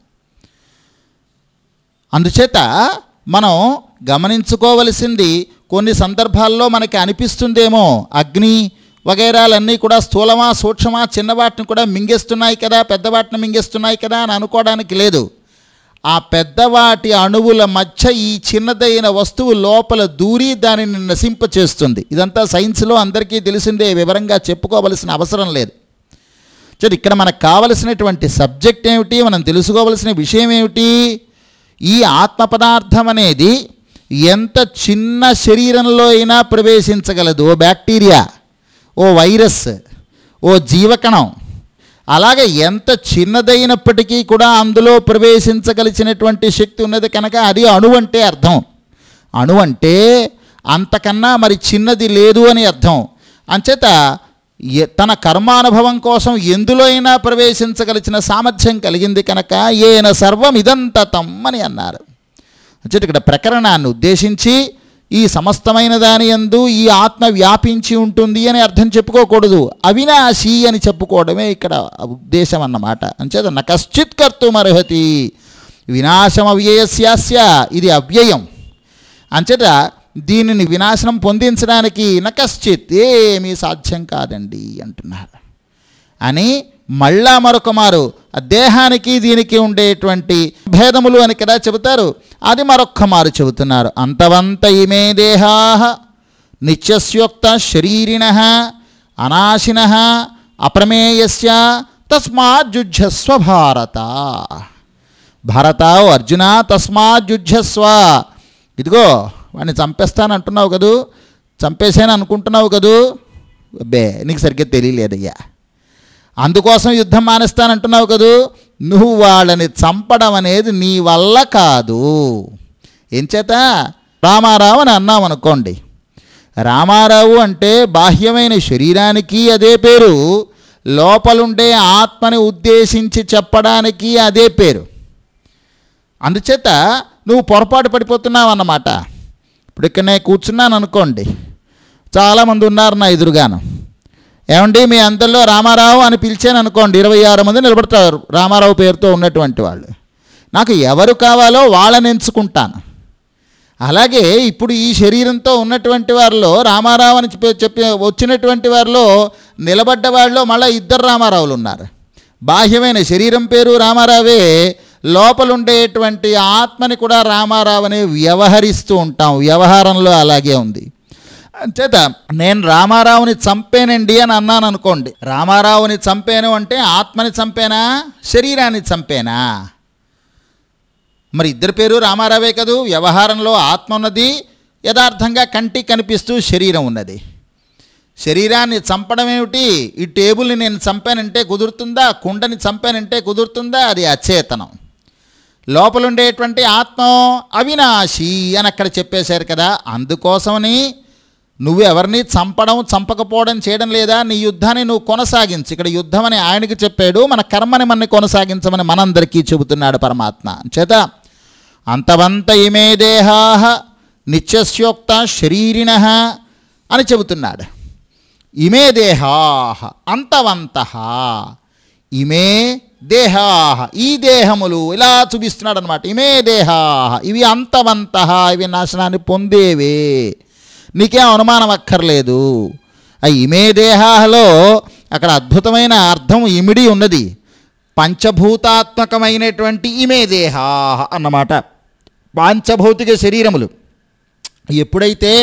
అందుచేత మనం గమనించుకోవలసింది, కొన్ని సందర్భాల్లో మనకి అనిపిస్తుందేమో అగ్ని వగైరాలన్నీ కూడా స్థూలమా సూక్ష్మమా చిన్నవాటిని కూడా మింగేస్తున్నాయి కదా, పెద్దవాటిని మింగేస్తున్నాయి కదా అని అనుకోవడానికి లేదు. ఆ పెద్దవాటి అణువుల మధ్య ఈ చిన్నదైన వస్తువు లోపల దూరి దానిని నశింపచేస్తుంది. ఇదంతా సైన్స్లో అందరికీ తెలిసిందే, వివరంగా చెప్పుకోవలసిన అవసరం లేదు. ఇక్కడ మనకు కావలసినటువంటి సబ్జెక్ట్ ఏమిటి, మనం తెలుసుకోవలసిన విషయం ఏమిటి? ఈ ఆత్మ పదార్థం అనేది ఎంత చిన్న శరీరంలో అయినా ప్రవేశించగలదు. ఓ బ్యాక్టీరియా, ఓ వైరస్, ఓ జీవకణం, అలాగే ఎంత చిన్నదైనప్పటికీ కూడా అందులో ప్రవేశించగలిగినటువంటి శక్తి ఉన్నది కనుక అది అణువు అంటే అర్థం. అణువు అంటే అంతకన్నా మరి చిన్నది లేదు అని అర్థం. అంచేత తన కర్మానుభవం కోసం ఎందులో అయినా ప్రవేశించగలిగిన సామర్థ్యం కలిగింది కనుక ఏన సర్వం ఇదంతతం అని అన్నారు. అంచేత ఇక్కడ ప్రకరణాన్ని ఉద్దేశించి ఈ సమస్తమైన దాని యందు ఈ ఆత్మ వ్యాపించి ఉంటుంది అని అర్థం చెప్పుకోకూడదు, అవినాశి అని చెప్పుకోవడమే ఇక్కడ ఉద్దేశం అన్నమాట. అంచేత న కశ్చిత్ కర్తుమర్హతి వినాశం అవ్యయస్యాస్య, ఇది అవ్యయం. అంచేత దీనిని వినాశనం పొందించడానికి న కశ్చిత్ ఏమీ సాధ్యం కాదండి అంటున్నారు. అని మళ్ళా మరొక మారు దేహానికి దీనికి ఉండేటువంటి భేదములు అని కదా చెబుతారు, అది మరొక్క మారు చెబుతున్నారు. అంతవంత ఇమే దేహా నిత్యస్యోక్త శరీరిణః అనాశినః అప్రమేయస్య తస్మాజ్జుజ్జస్వ భారత. భారత అర్జున తస్మాజ్జుజ్జస్వ. ఇదిగో వాడిని చంపేస్తానంటున్నావు కదూ, చంపేసాను అనుకుంటున్నావు కదూ, అబ్బే నీకు సరిగ్గా తెలియలేదయ్యా, అందుకోసం యుద్ధం మానేస్తానంటున్నావు కదూ, నువ్వు వాళ్ళని చంపడం అనేది నీ వల్ల కాదు. ఎంచేత రామారావు అని అన్నాం అనుకోండి, రామారావు అంటే బాహ్యమైన శరీరానికి అదే పేరు, లోపలుండే ఆత్మని ఉద్దేశించి చెప్పడానికి అదే పేరు. అందుచేత నువ్వు పొరపాటు పడిపోతున్నావు అన్నమాట. ఇప్పుడు ఇక్కడ నేను కూర్చున్నాను అనుకోండి, చాలామంది ఉన్నారు నా ఎదురుగాను. ఏమండి మీ అందరిలో రామారావు అని పిలిచాను అనుకోండి, 26 మంది నిలబడతారు రామారావు పేరుతో ఉన్నటువంటి వాళ్ళు. నాకు ఎవరు కావాలో వాళ్ళని ఎంచుకుంటాను. అలాగే ఇప్పుడు ఈ శరీరంతో ఉన్నటువంటి వారిలో రామారావు అని చెప్పి వచ్చినటువంటి వారిలో నిలబడ్డ వాళ్ళలో మళ్ళీ 2 రామారావులు ఉన్నారు. బాహ్యమైన శరీరం పేరు రామారావే, లోపలుండేటువంటి ఆత్మని కూడా రామారావు అని వ్యవహరిస్తూ ఉంటాం. వ్యవహారంలో అలాగే ఉంది. అంచేత నేను రామారావుని చంపేనండి అని అన్నాను అనుకోండి, రామారావుని చంపాను అంటే ఆత్మని చంపేనా శరీరాన్ని చంపేనా? మరి ఇద్దరి పేరు రామారావే కదూ. వ్యవహారంలో ఆత్మ ఉన్నది, యథార్థంగా కంటికి కనిపిస్తూ శరీరం ఉన్నది. శరీరాన్ని చంపడం ఏమిటి? ఈ టేబుల్ని నేను చంపానంటే కుదురుతుందా? కుండని చంపానంటే కుదురుతుందా? అది అచేతనం. లోపలుండేటువంటి ఆత్మ అవినాశి అని అక్కడ చెప్పేశారు కదా. అందుకోసమని నువ్వు ఎవరిని చంపడం చంపకపోవడం చేయడం లేదా, నీ యుద్ధాన్ని నువ్వు కొనసాగించు. ఇక్కడ యుద్ధం అని ఆయనకి చెప్పాడు, మన కర్మని మనని కొనసాగించమని మనందరికీ చెబుతున్నాడు పరమాత్మ. చేత అంతవంత ఇమే దేహాః నిత్యస్యోక్త శరీరిణః అని చెబుతున్నాడు. ఇమే దేహాః అంతవంతః, ఇమే దేహాః ఈ దేహములు ఇలా చూపిస్తున్నాడు అనమాట. ఇమే దేహాః ఇవి అంతవంతః, ఇవి నాశనాన్ని పొందేవే, నీకేం అనుమానం అక్కర్లేదు. ఆ ఇమే దేహాలో అక్కడ అద్భుతమైన అర్థం ఇమిడి ఉన్నది. పంచభూతాత్మకమైనటువంటి ఇమే దేహా అన్నమాట. పాంచభౌతిక శరీరములు ఎప్పుడైతే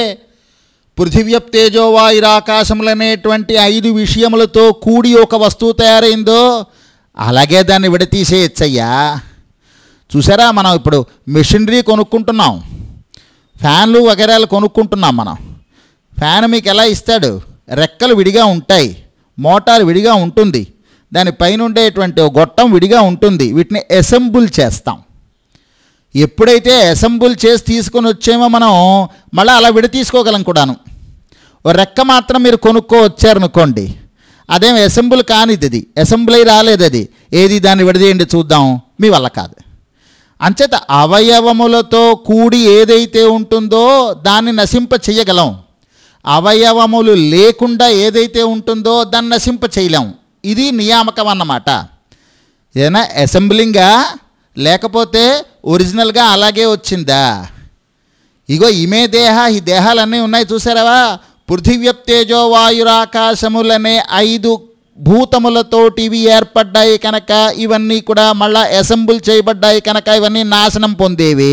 పృథివ్యప్తేజోవాయురాకాశములనేటువంటి 5 విషయములతో కూడి ఒక వస్తువు తయారైందో అలాగే దాన్ని విడతీసేయచ్చయ్యా. చూసారా, మనం ఇప్పుడు మెషినరీ కొనుక్కుంటున్నాం, ఫ్యాన్లు వగైరాలు కొనుక్కుంటున్నాం. మనం ఫ్యాన్ మీకు ఎలా ఇస్తాడు? రెక్కలు విడిగా ఉంటాయి, మోటార్ విడిగా ఉంటుంది, దానిపైన ఉండేటువంటి గొట్టం విడిగా ఉంటుంది. వీటిని అసెంబుల్ చేస్తాం. ఎప్పుడైతే అసెంబుల్ చేసి తీసుకొని వచ్చేమో మనం మళ్ళీ అలా తీసుకోగలం కూడాను. ఓ రెక్క మాత్రం మీరు కొనుక్కో వచ్చారనుకోండి, అదేం అసెంబుల్ కానిది, అది అసెంబుల్ అయి రాలేదు. అది ఏది దాన్ని విడదీయండి చూద్దాం, మీ వల్ల కాదు. అంచేత అవయవములతో కూడి ఏదైతే ఉంటుందో దాన్ని నశింప చెయ్యగలం. అవయవములు లేకుండా ఏదైతే ఉంటుందో దాన్ని నశింప చేయలేం. ఇది నియామకం అన్నమాట. ఏదైనా అసెంబ్లింగా లేకపోతే ఒరిజినల్గా అలాగే వచ్చిందా? ఇగో ఇమే దేహ, ఈ దేహాలన్నీ ఉన్నాయి చూసారావా. పృథివ్యప్తేజో వాయురాకాశములనే 5 భూతములతోటి ఇవి ఏర్పడ్డాయి కనుక ఇవన్నీ కూడా మళ్ళా అసెంబుల్ చేయబడ్డాయి కనుక ఇవన్నీ నాశనం పొందేవే.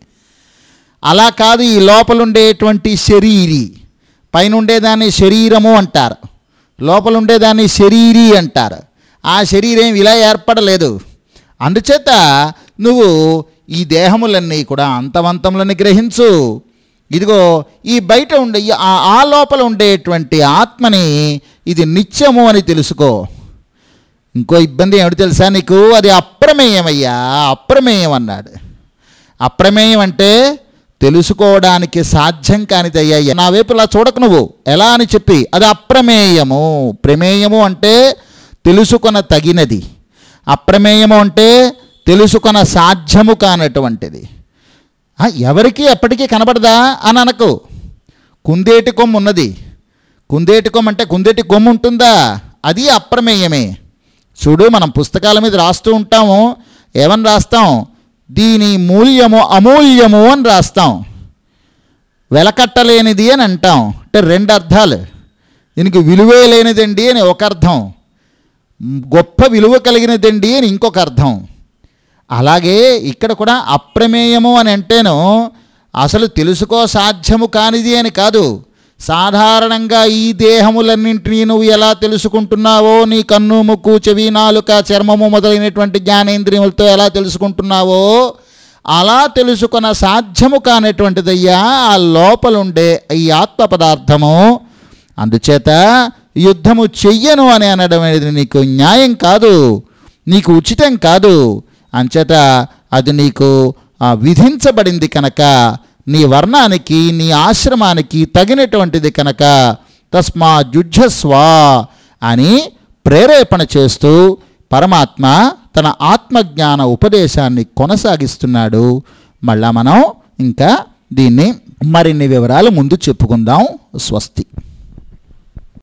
అలా కాదు, ఈ లోపలుండేటువంటి శరీరి, పైన ఉండేదాన్ని శరీరము అంటారు, లోపలుండేదాన్ని శరీరి అంటారు. ఆ శరీరం ఇలా ఏర్పడలేదు. అందుచేత నువ్వు ఈ దేహములన్నీ కూడా అంతవంతములని గ్రహించు. ఇదిగో ఈ బయట ఉండే ఆ లోపల ఉండేటువంటి ఆత్మని ఇది నిత్యము అని తెలుసుకో. ఇంకో ఇబ్బంది ఏమిటి తెలుసా నీకు? అది అప్రమేయమయ్యా, అప్రమేయం అన్నాడు. అప్రమేయం అంటే తెలుసుకోవడానికి సాధ్యం కానిదయ్యా. నా వైపు ఇలా చూడకు నువ్వు, ఎలా అని చెప్పి. అది అప్రమేయము. ప్రమేయము అంటే తెలుసుకొన తగినది, అప్రమేయము అంటే తెలుసుకొన సాధ్యము కానటువంటిది. ఎవరికి ఎప్పటికీ కనబడదా అని అనకు. కుందేటి కొమ్ము ఉన్నది, కుందేటి కొమ్ము అంటే కుందేటి కొమ్ము ఉంటుందా? అది అప్రమేయమే. చూడు, మనం పుస్తకాల మీద రాస్తూ ఉంటాము, ఏమని రాస్తాం? దీని మూల్యము అమూల్యము అని రాస్తాం, వెలకట్టలేనిది అని అంటాం. అంటే 2 అర్థాలు. దీనికి విలువే లేనిదండి అని ఒక అర్థం, గొప్ప విలువ కలిగినదండి అని ఇంకొక అర్థం. అలాగే ఇక్కడ కూడా అప్రమేయము అని అంటేను అసలు తెలుసుకో సాధ్యము కానిది అని కాదు. సాధారణంగా ఈ దేహములన్నింటినీ నువ్వు ఎలా తెలుసుకుంటున్నావో, నీ కన్ను, ముక్కు, చెవి, నాలుక, చర్మము మొదలైనటువంటి జ్ఞానేంద్రియములతో ఎలా తెలుసుకుంటున్నావో అలా తెలుసుకున్న సాధ్యము కానటువంటిదయ్యా ఆ లోపలుండే ఈ ఆత్మ పదార్థము. అందుచేత యుద్ధము చెయ్యను అని అనడం అనేది నీకు న్యాయం కాదు, నీకు ఉచితం కాదు. అంచేత అది నీకు విధించబడింది కనుక నీ వర్ణానికి నీ ఆశ్రమానికి తగినటువంటిది కనుక తస్మా జుజ్జస్వ అని ప్రేరేపణ చేస్తూ పరమాత్మ తన ఆత్మజ్ఞాన ఉపదేశాన్ని కొనసాగిస్తున్నాడు. మళ్ళా మనం ఇంకా దీన్ని మరిన్ని వివరాలు ముందు చెప్పుకుందాం. స్వస్తి.